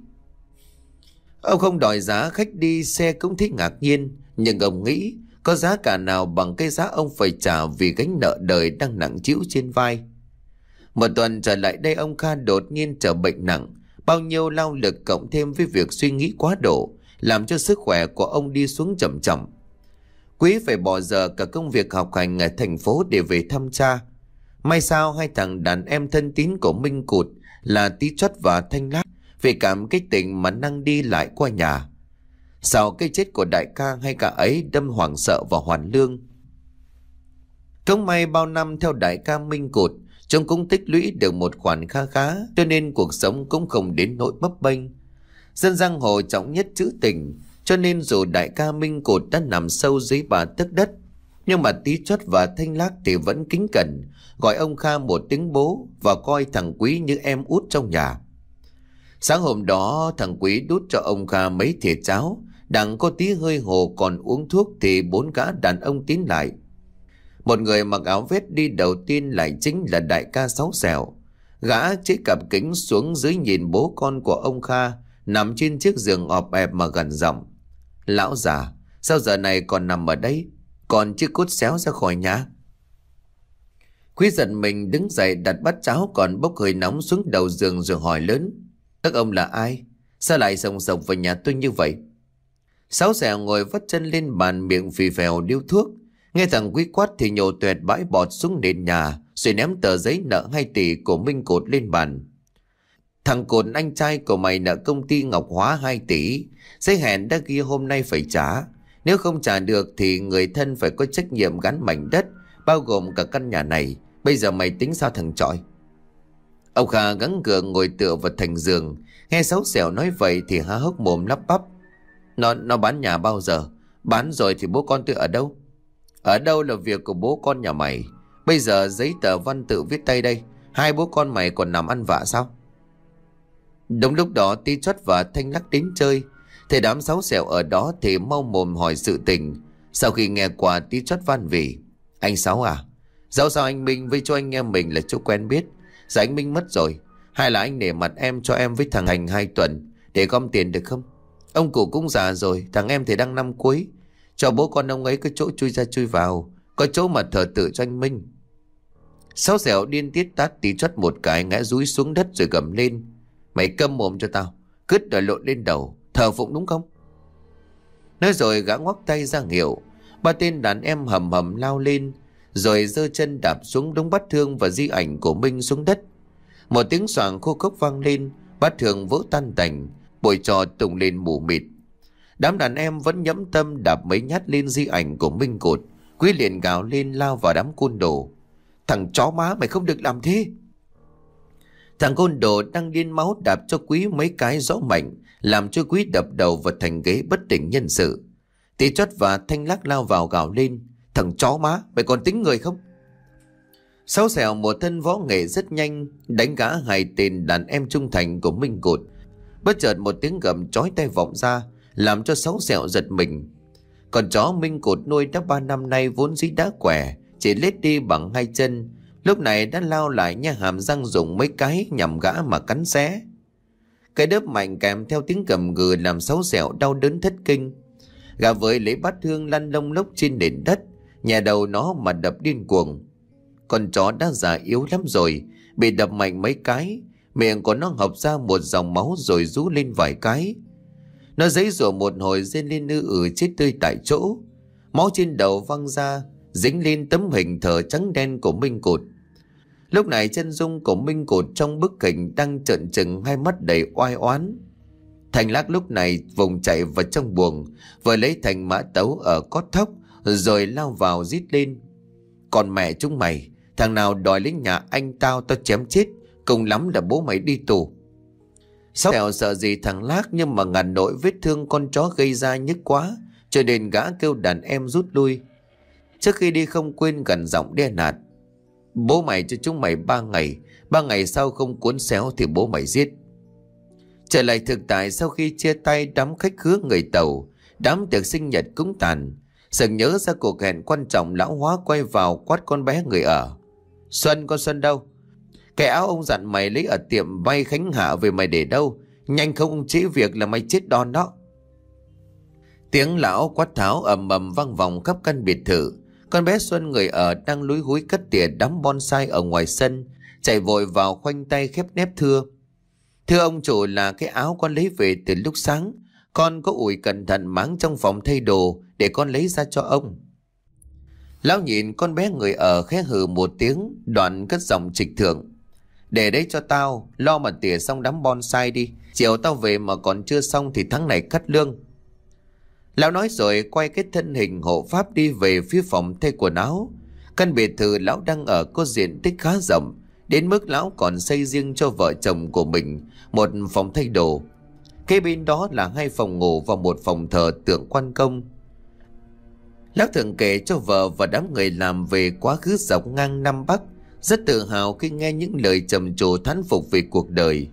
Speaker 1: Ông không đòi giá, khách đi xe cũng thấy ngạc nhiên. Nhưng ông nghĩ có giá cả nào bằng cái giá ông phải trả vì gánh nợ đời đang nặng trĩu trên vai. Một tuần trở lại đây, ông Kha đột nhiên trở bệnh nặng. Bao nhiêu lao lực cộng thêm với việc suy nghĩ quá độ làm cho sức khỏe của ông đi xuống chậm chậm. Quý phải bỏ giờ cả công việc học hành ở thành phố để về thăm cha. May sao hai thằng đàn em thân tín của Minh Cụt là Tí Chót và Thanh Lát vì cảm kích tình mà năng đi lại qua nhà. Sau cái chết của đại ca, hay cả ấy đâm hoảng sợ và hoàn lương. Cũng may bao năm theo đại ca Minh Cụt, chúng cũng tích lũy được một khoản khá khá, cho nên cuộc sống cũng không đến nỗi bấp bênh. Dân giang hồ trọng nhất trữ tình, cho nên dù đại ca Minh Cụt đã nằm sâu dưới ba tấc đất, nhưng mà Tí Chót và Thanh Lác thì vẫn kính cẩn gọi ông Kha một tiếng bố và coi thằng Quý như em út trong nhà. Sáng hôm đó, thằng Quý đút cho ông Kha mấy thìa cháo. Đặng có tí hơi hồ còn uống thuốc thì bốn gã đàn ông tiến lại. Một người mặc áo vest đi đầu tiên lại chính là đại ca Sáu Sẹo. Gã chế cặp kính xuống dưới nhìn bố con của ông Kha nằm trên chiếc giường ọp ẹp mà gằn giọng: "Lão già, sao giờ này còn nằm ở đây? Còn chưa cút xéo ra khỏi nhà." Quý giận mình đứng dậy, đặt bát cháo còn bốc hơi nóng xuống đầu giường rồi hỏi lớn: "Các ông là ai? Sao lại sồng sộc vào nhà tôi như vậy?" Sáu Sẹo ngồi vắt chân lên bàn, miệng phì phèo điếu thuốc. Nghe thằng Quý quát thì nhổ toẹt bãi bọt xuống nền nhà, rồi ném tờ giấy nợ hai tỷ của Minh Cụt lên bàn. "Thằng Cụt, anh trai của mày nợ công ty Ngọc Hóa hai tỷ. Giấy hẹn đã ghi hôm nay phải trả. Nếu không trả được thì người thân phải có trách nhiệm gắn mảnh đất, bao gồm cả căn nhà này. Bây giờ mày tính sao thằng chọi?" Ông Kha gắng gượng ngồi tựa vào thành giường. Nghe Sáu Sẹo nói vậy thì há hốc mồm lắp bắp: Nó nó bán nhà bao giờ? Bán rồi thì bố con tôi ở đâu?" "Ở đâu là việc của bố con nhà mày. Bây giờ giấy tờ văn tự viết tay đây. Hai bố con mày còn nằm ăn vạ sao?" Đúng lúc đó Tí Chót và Thanh Lắc đến chơi. Thấy đám Sáu Sẹo ở đó thì mau mồm hỏi sự tình. Sau khi nghe qua, Tí Chót van vỉ: "Anh Sáu à, dẫu sao anh Minh với cho anh em mình là chỗ quen biết. Giờ anh Minh mất rồi, hay là anh nể mặt em cho em với thằng Hành hai tuần để gom tiền được không? Ông cụ cũng già rồi, thằng em thì đang năm cuối. Cho bố con ông ấy có chỗ chui ra chui vào, có chỗ mà thờ tự cho anh Minh." Sáu Sẹo điên tiết tát Tí Chót một cái, ngã dúi xuống đất rồi gầm lên: "Mày câm mồm cho tao, cứt đòi lộn lên đầu, thờ phụng đúng không?" Nói rồi gã ngoắc tay ra hiệu. Ba tên đàn em hầm hầm lao lên, rồi giơ chân đạp xuống đống bát thương và di ảnh của Minh xuống đất. Một tiếng xoàng khô khốc vang lên, bát thương vỡ tan tành, bụi trò tung lên mù mịt. Đám đàn em vẫn nhẫn tâm đạp mấy nhát lên di ảnh của Minh Cụt. Quý liền gào lên lao vào đám côn đồ: "Thằng chó má, mày không được làm thế!" Thằng côn đồ đang điên máu đạp cho Quý mấy cái rõ mạnh, làm cho Quý đập đầu vào thành ghế bất tỉnh nhân sự. Tí Chót và Thanh Lắc lao vào gào lên: "Thằng chó má, mày còn tính người không?" Sáu Sẹo một thân võ nghệ rất nhanh, đánh gã hai tên đàn em trung thành của Minh Cụt. Bất chợt một tiếng gầm chói tai vọng ra, làm cho Sáu Sẹo giật mình. Con chó Minh Cụt nuôi đã ba năm nay vốn dĩ đã khỏe, chỉ lết đi bằng hai chân, lúc này đã lao lại nha hàm răng dùng mấy cái nhằm gã mà cắn xé. Cái đớp mạnh kèm theo tiếng gầm gừ làm Sáu Sẹo đau đớn thất kinh. Gã với lấy bát thương lăn lông lốc trên nền đất, nhà đầu nó mà đập điên cuồng. Con chó đã già yếu lắm rồi, bị đập mạnh mấy cái, miệng của nó hộc ra một dòng máu rồi rú lên vài cái. Nó giãy giụa một hồi rên lên ư ử chết tươi tại chỗ. Máu trên đầu văng ra, dính lên tấm hình thờ trắng đen của Minh Cụt. Lúc này chân dung của Minh Cụt trong bức hình đang trợn trừng, hai mắt đầy oai oán. Thành Lắc lúc này vùng chạy vào trong buồng, vừa lấy thành mã tấu ở cót thóc rồi lao vào rít lên: "Còn mẹ chúng mày, Thằng nào đòi lấy nhà anh tao, tao chém chết. Cùng lắm là bố mày đi tù. Sáu Tèo sợ gì thằng Lác, nhưng mà ngàn nỗi vết thương con chó gây ra nhức quá, cho nên gã kêu đàn em rút lui. Trước khi đi không quên gần giọng đe nạt: bố mày cho chúng mày ba ngày, ba ngày sau không cuốn xéo thì bố mày giết. Trở lại thực tại, sau khi chia tay đám khách khứa người Tàu, đám tiệc sinh nhật cúng tàn, Sừng nhớ ra cuộc hẹn quan trọng. Lão Hóa quay vào quát con bé người ở: Xuân, con Xuân đâu? Cái áo ông dặn mày lấy ở tiệm vay Khánh Hạ về mày để đâu? Nhanh không trễ việc là mày chết đòn đó. Tiếng lão quát tháo ầm ầm vang vọng khắp căn biệt thự. Con bé Xuân người ở đang lúi húi cất tỉa đám bonsai ở ngoài sân, chạy vội vào khoanh tay khép nép thưa: Thưa ông chủ, là cái áo con lấy về từ lúc sáng, con có ủi cẩn thận máng trong phòng thay đồ để con lấy ra cho ông. Lão nhìn con bé người ở khẽ hừ một tiếng, đoạn cất giọng trịch thượng: Để đấy cho tao, lo mà tỉa xong đám bonsai đi, chiều tao về mà còn chưa xong thì tháng này cắt lương. Lão nói rồi quay cái thân hình hộ pháp đi về phía phòng thay quần áo. Căn biệt thự lão đang ở có diện tích khá rộng, đến mức lão còn xây riêng cho vợ chồng của mình một phòng thay đồ. Kế bên đó là hai phòng ngủ và một phòng thờ tượng Quan Công. Lão thường kể cho vợ và đám người làm về quá khứ dọc ngang Nam Bắc, rất tự hào khi nghe những lời trầm trồ thán phục về cuộc đời.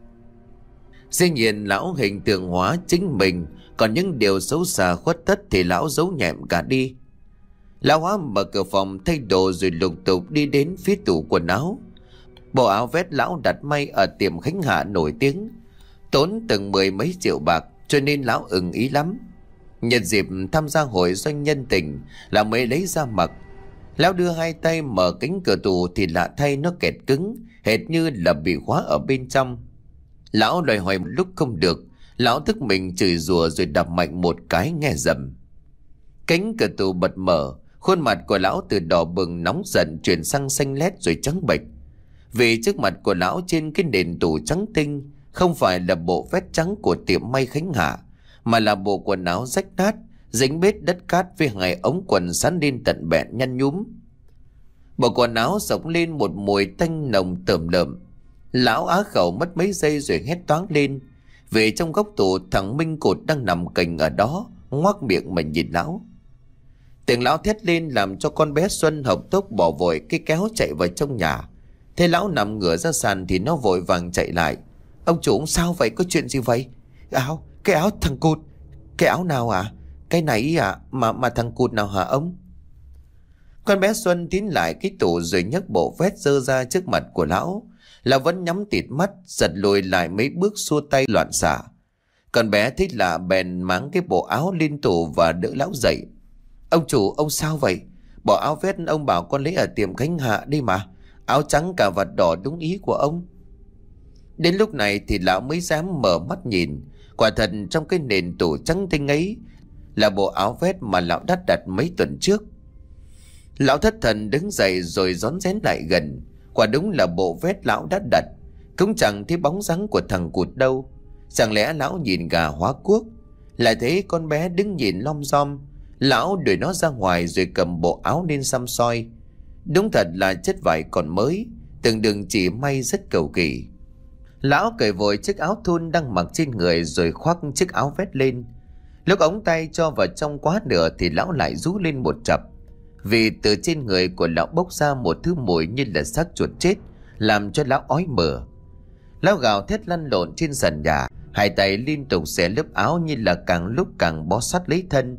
Speaker 1: Dĩ nhiên lão hình tượng hóa chính mình, còn những điều xấu xa khuất tất thì lão giấu nhẹm cả đi. Lão Hóa mở cửa phòng thay đồ rồi lục tục đi đến phía tủ quần áo. Bộ áo vest lão đặt may ở tiệm Khánh Hạ nổi tiếng, tốn từng mười mấy triệu bạc, cho nên lão ưng ý lắm. Nhân dịp tham gia hội doanh nhân tình là mới lấy ra mặc. Lão đưa hai tay mở cánh cửa tủ thì lạ thay nó kẹt cứng, hệt như là bị khóa ở bên trong. Lão loay hoay một lúc không được, lão tức mình chửi rủa rồi đập mạnh một cái nghe rầm. Cánh cửa tủ bật mở, khuôn mặt của lão từ đỏ bừng nóng giận chuyển sang xanh lét rồi trắng bệch. Vì trước mặt của lão trên cái nền tủ trắng tinh không phải là bộ vest trắng của tiệm may Khánh Hạ, mà là bộ quần áo rách nát, dính bết đất cát với hai ống quần sắn lên tận bẹn nhăn nhúm. Bộ quần áo xộc lên một mùi tanh nồng tởm lợm. Lão á khẩu mất mấy giây rồi hét toáng lên, vì trong góc tủ thằng Minh Cụt đang nằm cành ở đó, ngoác miệng mà nhìn lão. Tiếng lão thét lên làm cho con bé Xuân hợp tốc bỏ vội cái kéo chạy vào trong nhà. Thế lão nằm ngửa ra sàn thì nó vội vàng chạy lại: Ông chủ, ông sao vậy? Có chuyện gì vậy? Áo, cái áo thằng Cụt. Cái áo nào à? Cái này à? Mà mà thằng Cụt nào hả ông? Con bé Xuân tiến lại cái tủ rồi nhấc bộ vest dơ ra trước mặt của lão. Lão vẫn nhắm tịt mắt, giật lùi lại mấy bước xua tay loạn xạ. Con bé thấy lạ bèn máng cái bộ áo lên tủ và đỡ lão dậy. Ông chủ, ông sao vậy? Bộ áo vest ông bảo con lấy ở tiệm Khánh Hạ đi mà. Áo trắng cà vạt đỏ đúng ý của ông. Đến lúc này thì lão mới dám mở mắt nhìn. Quả thật trong cái nền tủ trắng tinh ấy là bộ áo vest mà lão đã đặt mấy tuần trước. Lão thất thần đứng dậy rồi rón rén lại gần. Quả đúng là bộ vest lão đã đặt, cũng chẳng thấy bóng dáng của thằng Cụt đâu. Chẳng lẽ lão nhìn gà hóa cuốc? Lại thấy con bé đứng nhìn lom rom. Lão đuổi nó ra ngoài rồi cầm bộ áo lên xăm soi. Đúng thật là chất vải còn mới, từng đường chỉ may rất cầu kỳ. Lão cởi vội chiếc áo thun đang mặc trên người rồi khoác chiếc áo vest lên. Lúc ống tay cho vào trong quá nửa thì lão lại rú lên một chập, vì từ trên người của lão bốc ra một thứ mùi như là xác chuột chết, làm cho lão ói mửa. Lão gào thét lăn lộn trên sàn nhà, hai tay liên tục xẻ lớp áo như là càng lúc càng bó sát lấy thân.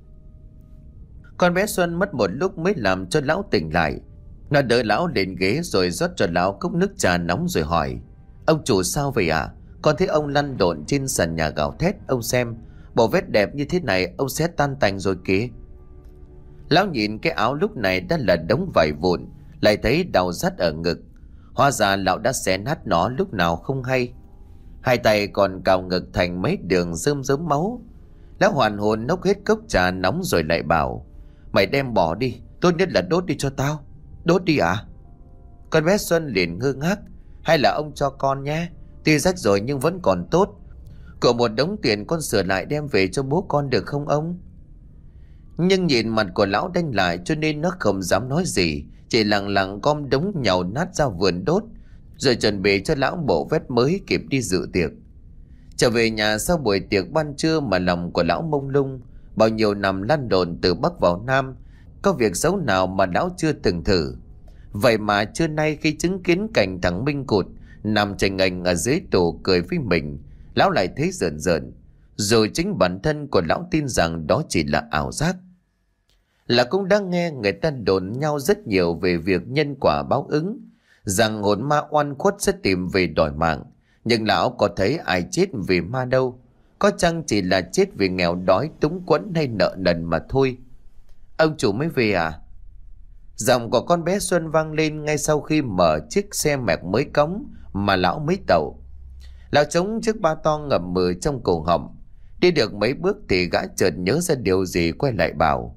Speaker 1: Con bé Xuân mất một lúc mới làm cho lão tỉnh lại. Nó đỡ lão lên ghế rồi rót cho lão cốc nước trà nóng rồi hỏi: Ông chủ sao vậy ạ? À? Con thấy ông lăn lộn trên sàn nhà gào thét. Ông xem, bộ vest đẹp như thế này ông sẽ tan tành rồi kìa. Lão nhìn cái áo lúc này đã là đống vải vụn, lại thấy đau rát ở ngực. Hóa ra lão đã xé nát nó lúc nào không hay. Hai tay còn cào ngực thành mấy đường rơm rớm máu. Lão hoàn hồn nốc hết cốc trà nóng rồi lại bảo: Mày đem bỏ đi, tốt nhất là đốt đi cho tao. Đốt đi à? Con bé Xuân liền ngơ ngác: Hay là ông cho con nhé, tuy rách rồi nhưng vẫn còn tốt. Của một đống tiền con sửa lại đem về cho bố con được không ông? Nhưng nhìn mặt của lão đanh lại cho nên nó không dám nói gì, chỉ lặng lặng gom đống nhàu nát ra vườn đốt, rồi chuẩn bị cho lão bộ vest mới kịp đi dự tiệc. Trở về nhà sau buổi tiệc ban trưa mà lòng của lão mông lung. Bao nhiêu năm lăn đồn từ Bắc vào Nam, có việc xấu nào mà lão chưa từng thử. Vậy mà trưa nay khi chứng kiến cảnh thằng Minh Cụt nằm chành ảnh ở dưới tủ cười với mình, lão lại thấy rợn rợn. Rồi chính bản thân của lão tin rằng đó chỉ là ảo giác. Là cũng đã nghe người ta đồn nhau rất nhiều về việc nhân quả báo ứng, rằng hồn ma oan khuất sẽ tìm về đòi mạng. Nhưng lão có thấy ai chết vì ma đâu, có chăng chỉ là chết vì nghèo đói, túng quẫn hay nợ nần mà thôi. Ông chủ mới về à? Giọng của con bé Xuân vang lên ngay sau khi mở chiếc xe mẹc mới cống mà lão mới tậu. Lão chống chiếc ba to ngậm mừ trong cổ họng. Đi được mấy bước thì gã chợt nhớ ra điều gì, quay lại bảo: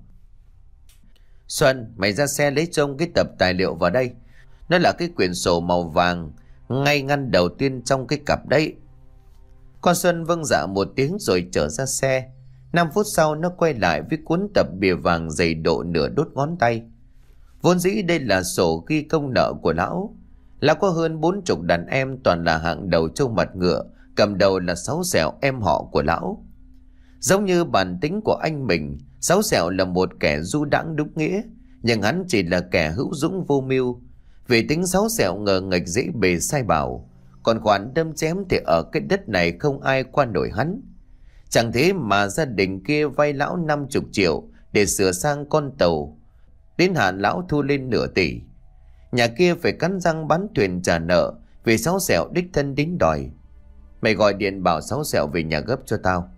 Speaker 1: Xuân, mày ra xe lấy trông cái tập tài liệu vào đây. Nó là cái quyển sổ màu vàng, ngay ngăn đầu tiên trong cái cặp đấy. Con Xuân vâng dạ một tiếng rồi trở ra xe. Năm phút sau nó quay lại với cuốn tập bìa vàng dày độ nửa đốt ngón tay. Vốn dĩ đây là sổ ghi công nợ của lão. Lão có hơn bốn chục đàn em, toàn là hạng đầu trâu mặt ngựa. Cầm đầu là Sáu Sẹo, em họ của lão. Giống như bản tính của anh mình, Sáu Sẹo là một kẻ du đãng đúng nghĩa, nhưng hắn chỉ là kẻ hữu dũng vô mưu. Vì tính Sáu Sẹo ngờ nghệch dễ bề sai bảo, còn khoản đâm chém thì ở cái đất này không ai qua nổi hắn. Chẳng thế mà gia đình kia vay lão năm chục triệu để sửa sang con tàu, đến hạn lão thu lên nửa tỷ. Nhà kia phải cắn răng bán thuyền trả nợ vì Sáu Sẹo đích thân đến đòi. Mày gọi điện bảo Sáu Sẹo về nhà gấp cho tao.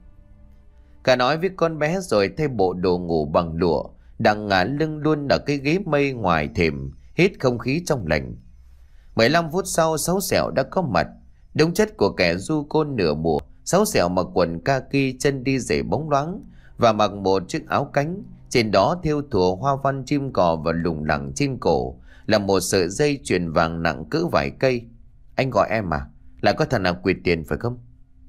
Speaker 1: Cả nói với con bé rồi thay bộ đồ ngủ bằng lụa, đang ngả lưng luôn ở cái ghế mây ngoài thềm, hít không khí trong lành. mười lăm phút sau, Sáu Sẹo đã có mặt. Đúng chất của kẻ du côn nửa mùa. Sáu Sẹo mặc quần kaki, chân đi giày bóng loáng và mặc một chiếc áo cánh, trên đó thêu thùa hoa văn chim cò và lủng lẳng trên cổ là một sợi dây chuyền vàng nặng cỡ vài cây. Anh gọi em à? Lại có thằng nào quỵt tiền phải không?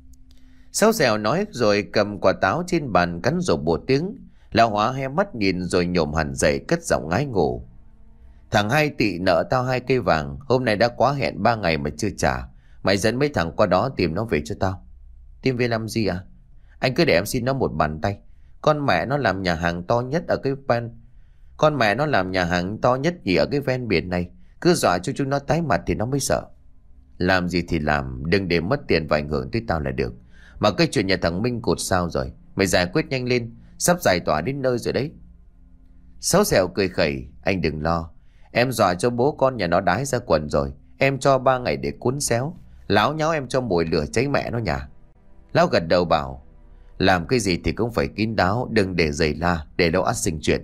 Speaker 1: Sáu Sẹo nói rồi cầm quả táo trên bàn cắn rộp một tiếng. Lão Hóa hé mắt nhìn rồi nhổm hẳn dậy, cất giọng ngái ngủ: Thằng Hai Tị nợ tao hai cây vàng, hôm nay đã quá hẹn ba ngày mà chưa trả. Mày dẫn mấy thằng qua đó tìm nó về cho tao. Tìm về làm gì à? Anh cứ để em xin nó một bàn tay. Con mẹ nó làm nhà hàng to nhất ở cái ven Con mẹ nó làm nhà hàng to nhất gì ở cái ven biển này. Cứ dọa cho chúng nó tái mặt thì nó mới sợ. Làm gì thì làm, đừng để mất tiền và ảnh hưởng tới tao là được. Mà cái chuyện nhà thằng Minh Cụt sao rồi? Mày giải quyết nhanh lên, sắp giải tỏa đến nơi rồi đấy. Sáu Sẹo cười khẩy: Anh đừng lo, em dọa cho bố con nhà nó đái ra quần rồi. Em cho ba ngày để cuốn xéo. Láo nháo em cho mồi lửa cháy mẹ nó nhà. Lão gật đầu bảo: Làm cái gì thì cũng phải kín đáo, đừng để giày la, để đâu ắt sinh chuyện.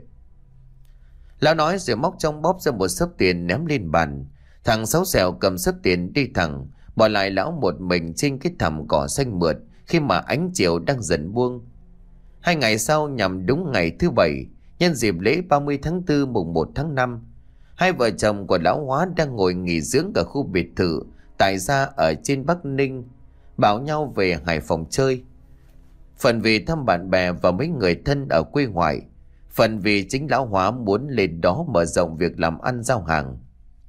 Speaker 1: Lão nói rồi móc trong bóp ra một xấp tiền ném lên bàn. Thằng Sáu Sẹo cầm xấp tiền đi thẳng, bỏ lại lão một mình trên cái thảm cỏ xanh mượt khi mà ánh chiều đang dần buông. Hai ngày sau, nhằm đúng ngày thứ bảy, nhân dịp lễ ba mươi tháng tư mùng một tháng năm, hai vợ chồng của lão Hóa đang ngồi nghỉ dưỡng ở khu biệt thự tại gia ở trên Bắc Ninh, bảo nhau về Hải Phòng chơi. Phần vì thăm bạn bè và mấy người thân ở quê ngoại, phần vì chính lão Hóa muốn lên đó mở rộng việc làm ăn giao hàng.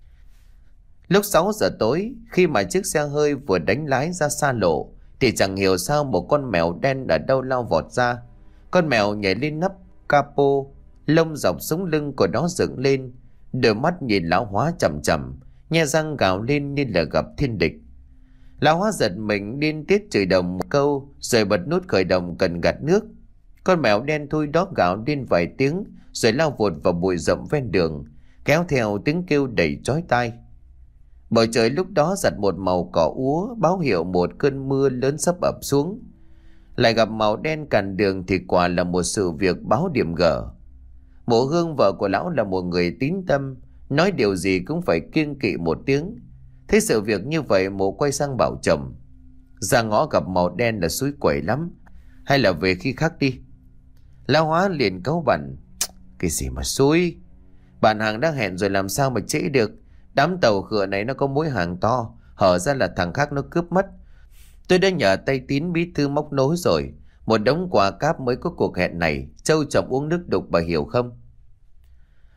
Speaker 1: Lúc sáu giờ tối, khi mà chiếc xe hơi vừa đánh lái ra xa lộ, thì chẳng hiểu sao một con mèo đen ở đâu lao vọt ra. Con mèo nhảy lên nắp capo, lông dọc sống lưng của nó dựng lên, đôi mắt nhìn lão Hóa chằm chằm, nhe răng gào lên như là gặp thiên địch. Lão Hóa giật mình điên tiết chửi đồng một câu, rồi bật nút khởi động cần gạt nước. Con mèo đen thui đó gào lên vài tiếng, rồi lao vụt vào bụi rậm ven đường, kéo theo tiếng kêu đầy chói tai. Bầu trời lúc đó giặt một màu cỏ úa, báo hiệu một cơn mưa lớn sắp ập xuống. Lại gặp màu đen cản đường thì quả là một sự việc báo điểm gở. Mộ Hương, vợ của lão, là một người tín tâm, nói điều gì cũng phải kiêng kỵ một tiếng. Thấy sự việc như vậy, mộ quay sang bảo chồng: Ra ngõ gặp màu đen là xúi quẩy lắm, hay là về khi khác đi. Lão Hóa liền cáu bẳn: Cái gì mà xúi? Bạn hàng đang hẹn rồi làm sao mà trễ được. Đám tàu khựa này nó có mối hàng to, hở ra là thằng khác nó cướp mất. Tôi đã nhờ tay Tín bí thư móc nối rồi. Một đống quà cáp mới có cuộc hẹn này. Châu chồng uống nước đục, bà hiểu không?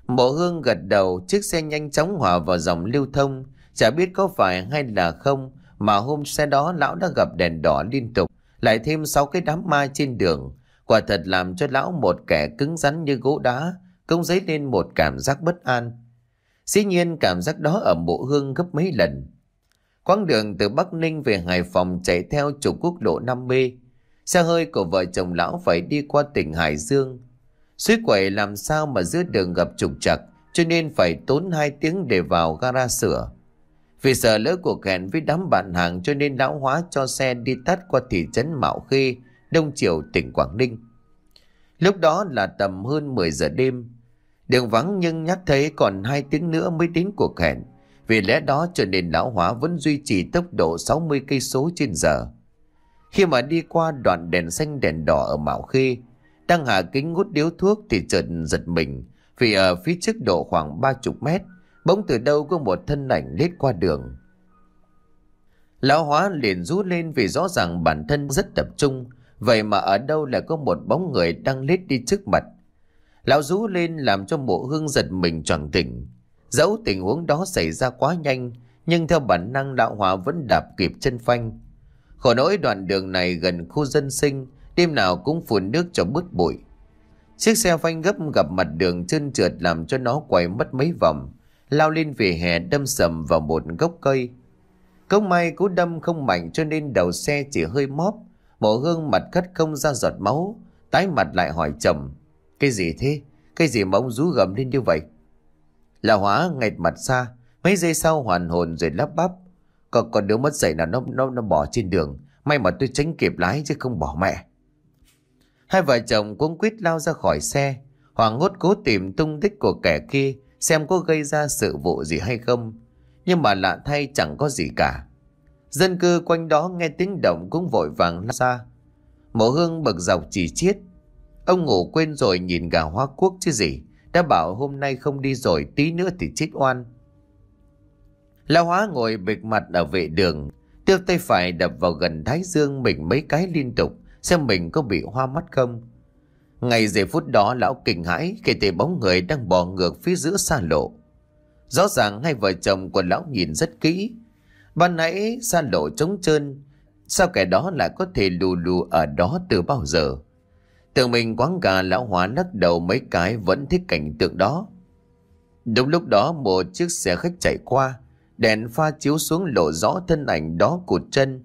Speaker 1: Mộ Hương gật đầu, chiếc xe nhanh chóng hòa vào dòng lưu thông. Chả biết có phải hay là không mà hôm xe đó lão đã gặp đèn đỏ liên tục, lại thêm sáu cái đám ma trên đường. Quả thật làm cho lão, một kẻ cứng rắn như gỗ đá, cũng dấy lên một cảm giác bất an. Dĩ nhiên cảm giác đó ở Mộ Hương gấp mấy lần. Quãng đường từ Bắc Ninh về Hải Phòng chạy theo trục quốc lộ năm B. Xe hơi của vợ chồng lão phải đi qua tỉnh Hải Dương. Suối quẩy làm sao mà giữa đường gặp trục trặc, cho nên phải tốn hai tiếng để vào gara sửa. Vì sợ lỡ cuộc hẹn với đám bạn hàng, cho nên lão Hóa cho xe đi tắt qua thị trấn Mạo Khê, Đông Triều, tỉnh Quảng Ninh. Lúc đó là tầm hơn mười giờ đêm. Đường vắng nhưng nhắc thấy còn hai tiếng nữa mới đến cuộc hẹn. Vì lẽ đó cho nên lão Hóa vẫn duy trì tốc độ sáu mươi cây số trên giờ. Khi mà đi qua đoạn đèn xanh đèn đỏ ở Mạo Khê, đang hạ kính hút điếu thuốc thì chợt giật mình, vì ở phía trước độ khoảng ba chục mét, bỗng từ đâu có một thân ảnh lết qua đường. Lão Hóa liền rú lên vì rõ ràng bản thân rất tập trung, vậy mà ở đâu lại có một bóng người đang lết đi trước mặt. Lão rú lên làm cho Mộ Hương giật mình choàng tỉnh. Dẫu tình huống đó xảy ra quá nhanh, nhưng theo bản năng lão Hóa vẫn đạp kịp chân phanh. Khổ nỗi đoạn đường này gần khu dân sinh, đêm nào cũng phun nước cho bứt bụi. Chiếc xe phanh gấp gặp mặt đường trơn trượt làm cho nó quay mất mấy vòng, lao lên vỉa hè đâm sầm vào một gốc cây. Không may cú đâm không mạnh cho nên đầu xe chỉ hơi móp. Mộ Hương mặt cắt không ra giọt máu, tái mặt lại hỏi chồng: "Cái gì thế? Cái gì mà ông rú gầm lên như vậy?" Lão Hóa nghệt mặt ra, mấy giây sau hoàn hồn rồi lắp bắp: Có, có đứa mất dạy nào nó, nó, nó bỏ trên đường. May mà tôi tránh kịp lái chứ không bỏ mẹ. Hai vợ chồng cuống quýt lao ra khỏi xe, hoảng hốt cố tìm tung tích của kẻ kia, xem có gây ra sự vụ gì hay không. Nhưng mà lạ thay chẳng có gì cả. Dân cư quanh đó nghe tiếng động cũng vội vàng lao ra. Mộ Hương bực dọc chỉ chiết: "Ông ngủ quên rồi nhìn gà hóa quốc chứ gì. Đã bảo hôm nay không đi rồi, tí nữa thì chết oan." Lão Hóa ngồi bịch mặt ở vệ đường, đưa tay phải đập vào gần thái dương mình mấy cái liên tục, xem mình có bị hoa mắt không. Ngay giây phút đó lão kinh hãi khi thấy bóng người đang bò ngược phía giữa xa lộ. Rõ ràng hai vợ chồng của lão nhìn rất kỹ. Ban nãy xa lộ trống trơn, sao kẻ đó lại có thể lù lù ở đó từ bao giờ? Tưởng mình quáng gà, lão Hóa lắc đầu mấy cái vẫn thích cảnh tượng đó. Đúng lúc đó một chiếc xe khách chạy qua, đèn pha chiếu xuống lộ rõ thân ảnh đó cụt chân,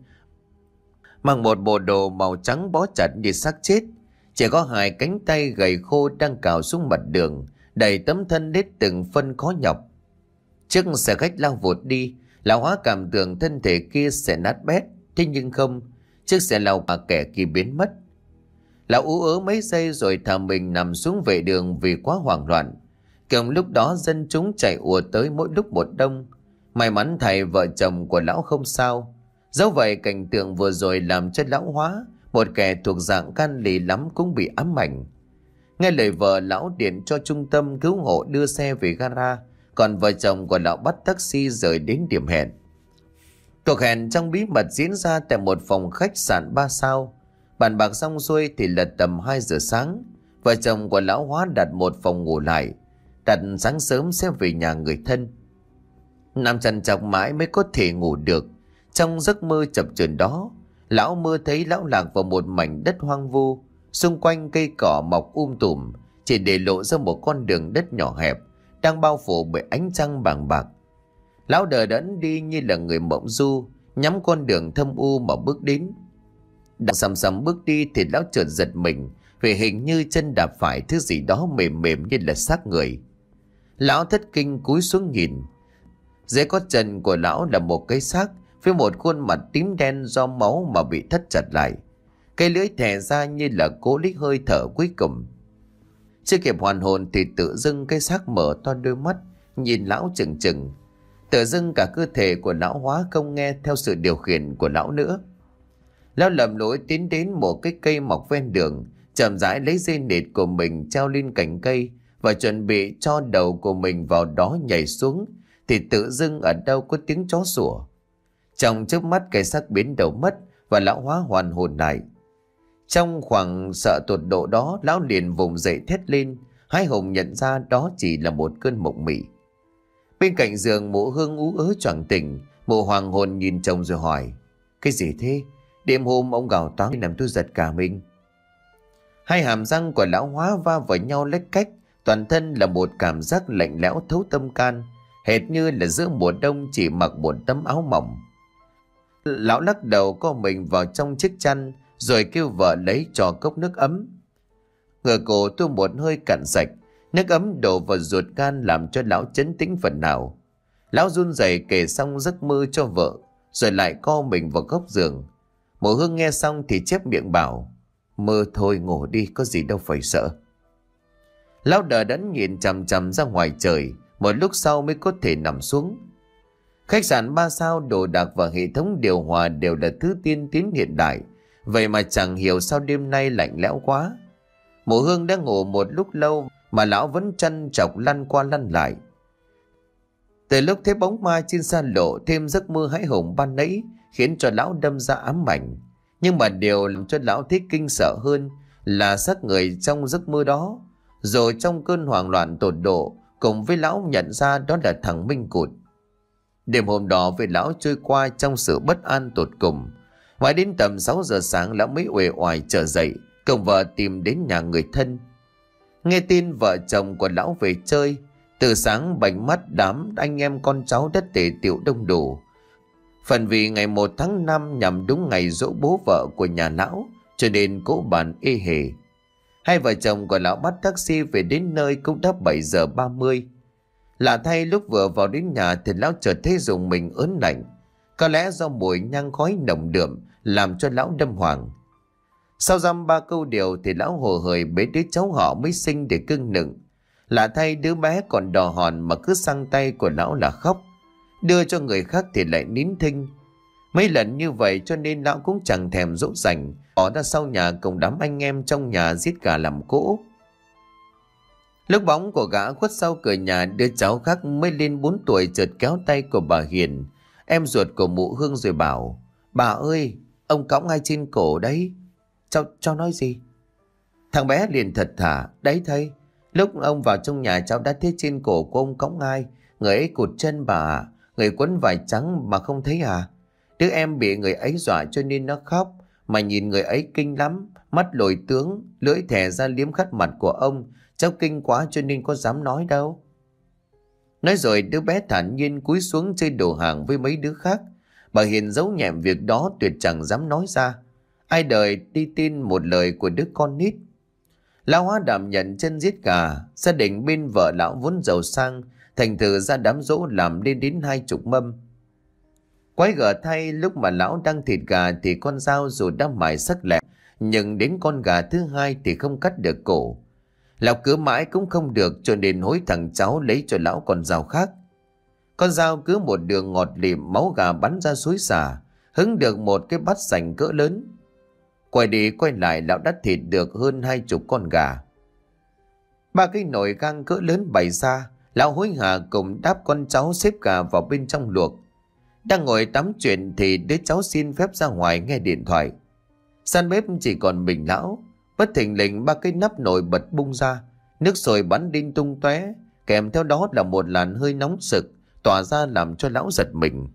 Speaker 1: mặc một bộ đồ màu trắng bó chặt như xác chết, chỉ có hai cánh tay gầy khô đang cào xuống mặt đường, đầy tấm thân đít từng phân khó nhọc. Chiếc xe khách lao vụt đi, lão Hóa cảm tưởng thân thể kia sẽ nát bét, thế nhưng không, chiếc xe lao qua kẻ kia biến mất. Lão ú ớ mấy giây rồi thả mình nằm xuống vệ đường vì quá hoảng loạn. Cùng lúc đó dân chúng chạy ùa tới mỗi lúc một đông. May mắn thầy vợ chồng của lão không sao. Dẫu vậy cảnh tượng vừa rồi làm cho lão Hóa, một kẻ thuộc dạng can lì lắm, cũng bị ám ảnh. Nghe lời vợ, lão điện cho trung tâm cứu hộ đưa xe về gara, còn vợ chồng của lão bắt taxi rời đến điểm hẹn. Cuộc hẹn trong bí mật diễn ra tại một phòng khách sạn ba sao. Bàn bạc xong xuôi thì là tầm hai giờ sáng. Vợ chồng của lão Hóa đặt một phòng ngủ lại, đặt sáng sớm sẽ về nhà người thân. Nằm trằn trọc mãi mới có thể ngủ được. Trong giấc mơ chập chờn đó, lão mơ thấy lão lạc vào một mảnh đất hoang vu, xung quanh cây cỏ mọc um tùm, chỉ để lộ ra một con đường đất nhỏ hẹp đang bao phủ bởi ánh trăng bàng bạc. Lão đờ đẫn đi như là người mộng du, nhắm con đường thâm u mà bước đến. Đang sầm sầm bước đi thì lão chợt giật mình, vì hình như chân đạp phải thứ gì đó mềm mềm như là xác người. Lão thất kinh cúi xuống nhìn. Dưới gót chân của lão là một cái xác với một khuôn mặt tím đen do máu mà bị thắt chặt lại. Cái lưỡi thè ra như là cố lấy hơi thở cuối cùng. Chưa kịp hoàn hồn thì tự dưng cái xác mở to đôi mắt nhìn lão chừng chừng. Tự dưng cả cơ thể của lão Hóa không nghe theo sự điều khiển của lão nữa. Lão lầm lỗi tiến đến một cái cây mọc ven đường, chậm rãi lấy dây nịt của mình treo lên cành cây và chuẩn bị cho đầu của mình vào đó nhảy xuống, thì tự dưng ở đâu có tiếng chó sủa. Trong chớp mắt cái xác biến đầu mất và lão Hóa hoàn hồn lại. Trong khoảng sợ tột độ đó, lão liền vùng dậy thét lên, Hai Hùng nhận ra đó chỉ là một cơn mộng mị. Bên cạnh giường mụ Hương ú ớ choàng tỉnh. Mụ hoàng hồn nhìn chồng rồi hỏi: Cái gì thế? Đêm hôm ông gào toáng làm tôi giật cả mình. Hai hàm răng của lão Hóa va vào nhau lách cách, toàn thân là một cảm giác lạnh lẽo thấu tâm can, hệt như là giữa mùa đông chỉ mặc một tấm áo mỏng. Lão lắc đầu co mình vào trong chiếc chăn, rồi kêu vợ lấy cho cốc nước ấm. Ngửa cổ tôi một hơi cạn sạch, nước ấm đổ vào ruột gan làm cho lão chấn tĩnh phần nào. Lão run rẩy kể xong giấc mơ cho vợ, rồi lại co mình vào góc giường. Mụ Hương nghe xong thì chép miệng bảo: Mơ thôi, ngủ đi, có gì đâu phải sợ. Lão đờ đẫn nhìn chằm chằm ra ngoài trời, một lúc sau mới có thể nằm xuống. Khách sạn ba sao, đồ đạc và hệ thống điều hòa đều là thứ tiên tiến hiện đại, vậy mà chẳng hiểu sao đêm nay lạnh lẽo quá. Mụ Hương đã ngủ một lúc lâu mà lão vẫn chăn chọc lăn qua lăn lại. Từ lúc thấy bóng ma trên xa lộ, thêm giấc mơ hãi hùng ban nãy khiến cho lão đâm ra ám ảnh. Nhưng mà điều làm cho lão thích kinh sợ hơn là xác người trong giấc mơ đó. Rồi trong cơn hoảng loạn tột độ, cùng với lão nhận ra đó là thằng Minh Cụt. Đêm hôm đó với lão trôi qua trong sự bất an tột cùng. Mãi đến tầm sáu giờ sáng lão mới uể oải trở dậy, cùng vợ tìm đến nhà người thân. Nghe tin vợ chồng của lão về chơi, từ sáng bảnh mắt đám anh em con cháu đất tề tiệu đông đủ. Phần vì ngày một tháng năm nhằm đúng ngày giỗ bố vợ của nhà lão, cho nên cỗ bàn ê hề. Hai vợ chồng của lão bắt taxi về đến nơi cũng đã bảy giờ ba mươi. Lạ thay, lúc vừa vào đến nhà thì lão chợt thấy rùng mình ớn lạnh. Có lẽ do mùi nhang khói nồng đượm làm cho lão đâm hoàng. Sau dăm ba câu điều thì lão hồ hởi bế đứa cháu họ mới sinh để cưng nựng. Lạ thay, đứa bé còn đỏ hòn mà cứ sang tay của lão là khóc, đưa cho người khác thì lại nín thinh. Mấy lần như vậy cho nên lão cũng chẳng thèm dỗ dành, bỏ ra sau nhà cùng đám anh em trong nhà giết gà làm cỗ. Lúc bóng của gã khuất sau cửa nhà, đứa cháu khác mới lên bốn tuổi chợt kéo tay của bà Hiền, em ruột của mụ Hương, rồi bảo: Bà ơi, ông cõng ai trên cổ đấy? Cháu, cháu nói gì? Thằng bé liền thật thà: Đấy thầy, lúc ông vào trong nhà cháu đã thấy trên cổ của ông cõng ai. Người ấy cụt chân bà ạ, người quấn vải trắng mà không thấy à? Đứa em bị người ấy dọa cho nên nó khóc, mà nhìn người ấy kinh lắm, mắt lồi tướng, lưỡi thè ra liếm khắt mặt của ông. Cháu kinh quá cho nên có dám nói đâu. Nói rồi đứa bé thản nhiên cúi xuống chơi đồ hàng với mấy đứa khác. Bà Hiền giấu nhẹm việc đó, tuyệt chẳng dám nói ra. Ai đời đi tin một lời của đứa con nít. Lão Hóa đảm nhận chân giết gà. Gia đình bên vợ lão vốn giàu sang, thành thử ra đám dỗ làm lên đến hai chục mâm. Quái gở thay, lúc mà lão đang thịt gà thì con dao dù đã mài sắc lẹm, nhưng đến con gà thứ hai thì không cắt được cổ. Lão cứ mãi cũng không được, cho nên hối thằng cháu lấy cho lão con dao khác. Con dao cứ một đường ngọt lịm, máu gà bắn ra xối xả, hứng được một cái bát sành cỡ lớn. Quay đi quay lại, lão đã thịt được hơn hai chục con gà. Ba cái nồi gang cỡ lớn bày ra, lão hối hả cùng đáp con cháu xếp gà vào bên trong luộc. Đang ngồi tắm chuyện thì đứa cháu xin phép ra ngoài nghe điện thoại. Gian bếp chỉ còn mình lão. Bất thình lình ba cái nắp nồi bật bung ra, nước sôi bắn đinh tung tóe, kèm theo đó là một làn hơi nóng sực tỏa ra làm cho lão giật mình.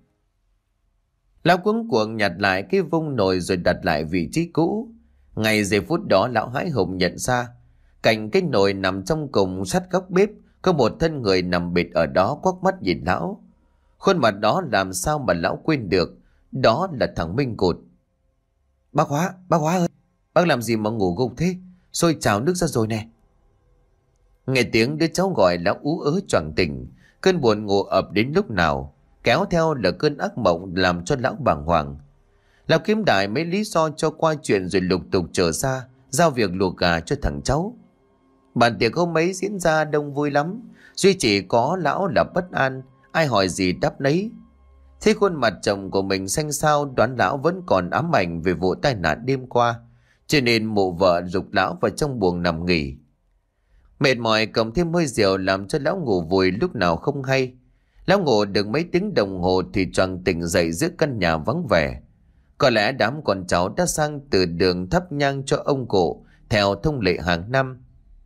Speaker 1: Lão cuống cuồng nhặt lại cái vung nồi rồi đặt lại vị trí cũ. Ngay giây phút đó lão hãi hùng nhận ra, cạnh cái nồi nằm trong cùng sát góc bếp có một thân người nằm bệt ở đó, quắc mắt nhìn lão. Khuôn mặt đó làm sao mà lão quên được, đó là thằng Minh Cụt. Bác Hóa, bác Hóa ơi, bác làm gì mà ngủ gục thế? Sôi trào nước ra rồi nè. Nghe tiếng đứa cháu gọi, lão ú ớ choàng tỉnh. Cơn buồn ngủ ập đến lúc nào, kéo theo là cơn ác mộng làm cho lão bàng hoàng. Lão kiếm đại mấy lý do cho qua chuyện rồi lục tục trở ra giao việc luộc gà cho thằng cháu. Bàn tiệc hôm ấy diễn ra đông vui lắm, duy chỉ có lão là bất an, ai hỏi gì đáp nấy. Thấy khuôn mặt chồng của mình xanh xao, đoán lão vẫn còn ám ảnh về vụ tai nạn đêm qua, cho nên mụ vợ giục lão vào trong buồng nằm nghỉ. Mệt mỏi cộng thêm hơi rượu làm cho lão ngủ vùi lúc nào không hay. Lão ngủ được mấy tiếng đồng hồ thì choàng tỉnh dậy giữa căn nhà vắng vẻ. Có lẽ đám con cháu đã sang từ đường thắp nhang cho ông cụ theo thông lệ hàng năm.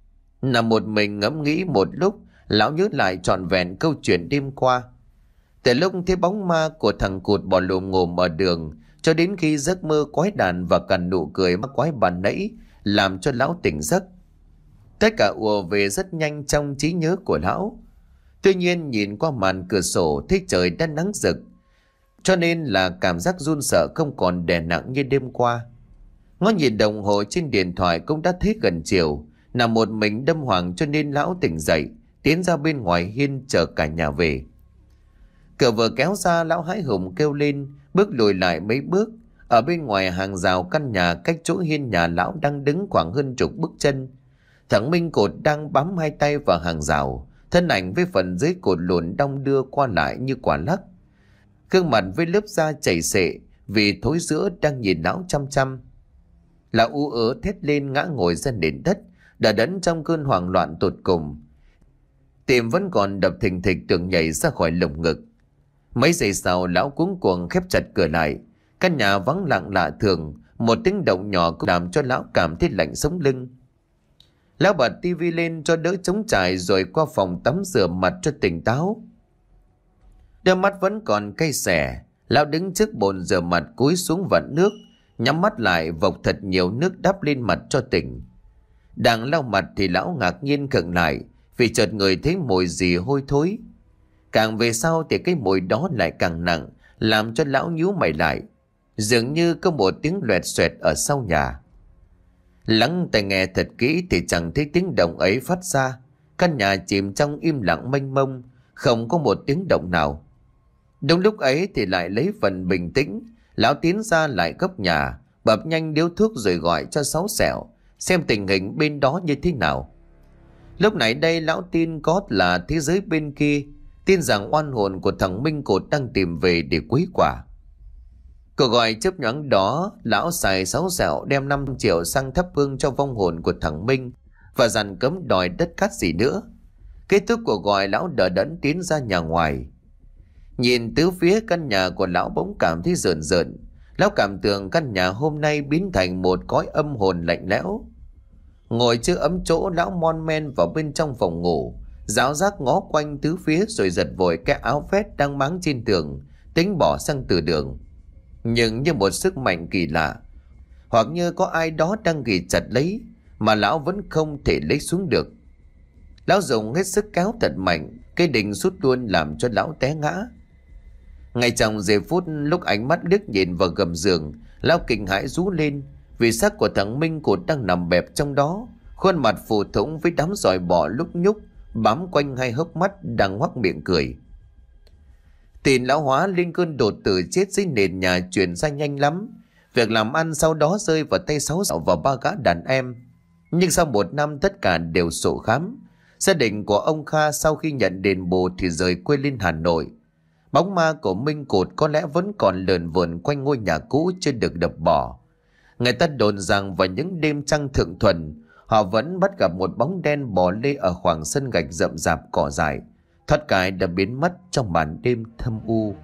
Speaker 1: Nằm một mình ngẫm nghĩ một lúc, lão nhớ lại trọn vẹn câu chuyện đêm qua. Từ lúc thấy bóng ma của thằng Cụt bò lồm ngồm ở đường, cho đến khi giấc mơ quái đàn và cả nụ cười mắc quái bàn nãy làm cho lão tỉnh giấc. Tất cả ùa về rất nhanh trong trí nhớ của lão. Tuy nhiên nhìn qua màn cửa sổ thấy trời đã nắng rực, cho nên là cảm giác run sợ không còn đè nặng như đêm qua. Ngó nhìn đồng hồ trên điện thoại cũng đã thấy gần chiều. Nằm một mình đâm hoàng cho nên lão tỉnh dậy, tiến ra bên ngoài hiên chờ cả nhà về. Cửa vừa kéo ra, lão hãi hùng kêu lên, bước lùi lại mấy bước. Ở bên ngoài hàng rào căn nhà cách chỗ hiên nhà lão đang đứng khoảng hơn chục bước chân. Thằng Minh Cột đang bám hai tay vào hàng rào, thân ảnh với phần dưới cột lùn đong đưa qua lại như quả lắc. Gương mặt với lớp da chảy xệ vì thối rữa đang nhìn lão chăm chăm. Lão ú ớ thét lên ngã ngồi ra nền đất, đờ đẫn trong cơn hoảng loạn tột cùng. Tim vẫn còn đập thình thịch tưởng nhảy ra khỏi lồng ngực. Mấy giây sau lão cuống cuồng khép chặt cửa lại. Căn nhà vắng lặng lạ thường, một tiếng động nhỏ cũng làm cho lão cảm thấy lạnh sống lưng. Lão bật tivi lên cho đỡ trống trải rồi qua phòng tắm rửa mặt cho tỉnh táo. Đôi mắt vẫn còn cay xè, lão đứng trước bồn rửa mặt cúi xuống vặn nước, nhắm mắt lại vộc thật nhiều nước đắp lên mặt cho tỉnh. Đang lau mặt thì lão ngạc nhiên khựng lại vì chợt người thấy mùi gì hôi thối. Càng về sau thì cái mùi đó lại càng nặng, làm cho lão nhíu mày lại. Dường như có một tiếng loẹt xoẹt ở sau nhà. Lắng tai nghe thật kỹ thì chẳng thấy tiếng động ấy phát ra. Căn nhà chìm trong im lặng mênh mông, không có một tiếng động nào. Đúng lúc ấy thì lại lấy phần bình tĩnh, lão tiến ra lại góc nhà, bập nhanh điếu thuốc rồi gọi cho Sáu Sẹo, xem tình hình bên đó như thế nào. Lúc này đây lão tin có là thế giới bên kia, tin rằng oan hồn của thằng Minh Cột đang tìm về để quấy quả. Cuộc gọi chớp nhoáng đó, lão xài Sáu Sẹo đem năm triệu sang thắp hương cho vong hồn của thằng Minh và dặn cấm đòi đất cát gì nữa. Kết thúc cuộc gọi, lão đờ đẫn tiến ra nhà ngoài. Nhìn tứ phía căn nhà của lão bỗng cảm thấy rợn rợn. Lão cảm tưởng căn nhà hôm nay biến thành một cõi âm hồn lạnh lẽo. Ngồi chưa ấm chỗ, lão mon men vào bên trong phòng ngủ, ráo rác ngó quanh tứ phía rồi giật vội cái áo vest đang máng trên tường, tính bỏ sang từ đường. Nhưng như một sức mạnh kỳ lạ, hoặc như có ai đó đang ghì chặt lấy, mà lão vẫn không thể lấy xuống được. Lão dùng hết sức kéo thật mạnh, cây đình sút luôn làm cho lão té ngã. Ngay trong giây phút lúc ánh mắt liếc nhìn vào gầm giường, lão kinh hãi rú lên vì xác của thằng Minh Cột đang nằm bẹp trong đó, khuôn mặt phù thủng với đám giòi bọ lúc nhúc bám quanh hai hốc mắt đang ngoác miệng cười. Tin lão Hóa linh cơn đột tử chết dưới nền nhà truyền ra nhanh lắm. Việc làm ăn sau đó rơi vào tay Sáu Sẹo và ba gã đàn em. Nhưng sau một năm tất cả đều sổ khám. Gia đình của ông Kha sau khi nhận đền bù thì rời quê lên Hà Nội. Bóng ma của Minh Cột có lẽ vẫn còn lờn vờn quanh ngôi nhà cũ chưa được đập bỏ. Người ta đồn rằng vào những đêm trăng thượng thuần, họ vẫn bắt gặp một bóng đen bò lê ở khoảng sân gạch rậm rạp cỏ dại, thoát cái đã biến mất trong màn đêm thâm u.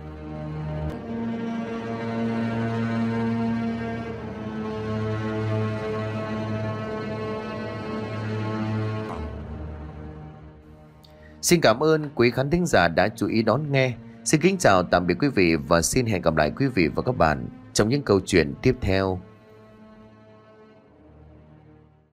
Speaker 1: Xin cảm ơn quý khán thính giả đã chú ý đón nghe. Xin kính chào tạm biệt quý vị và xin hẹn gặp lại quý vị và các bạn trong những câu chuyện tiếp theo.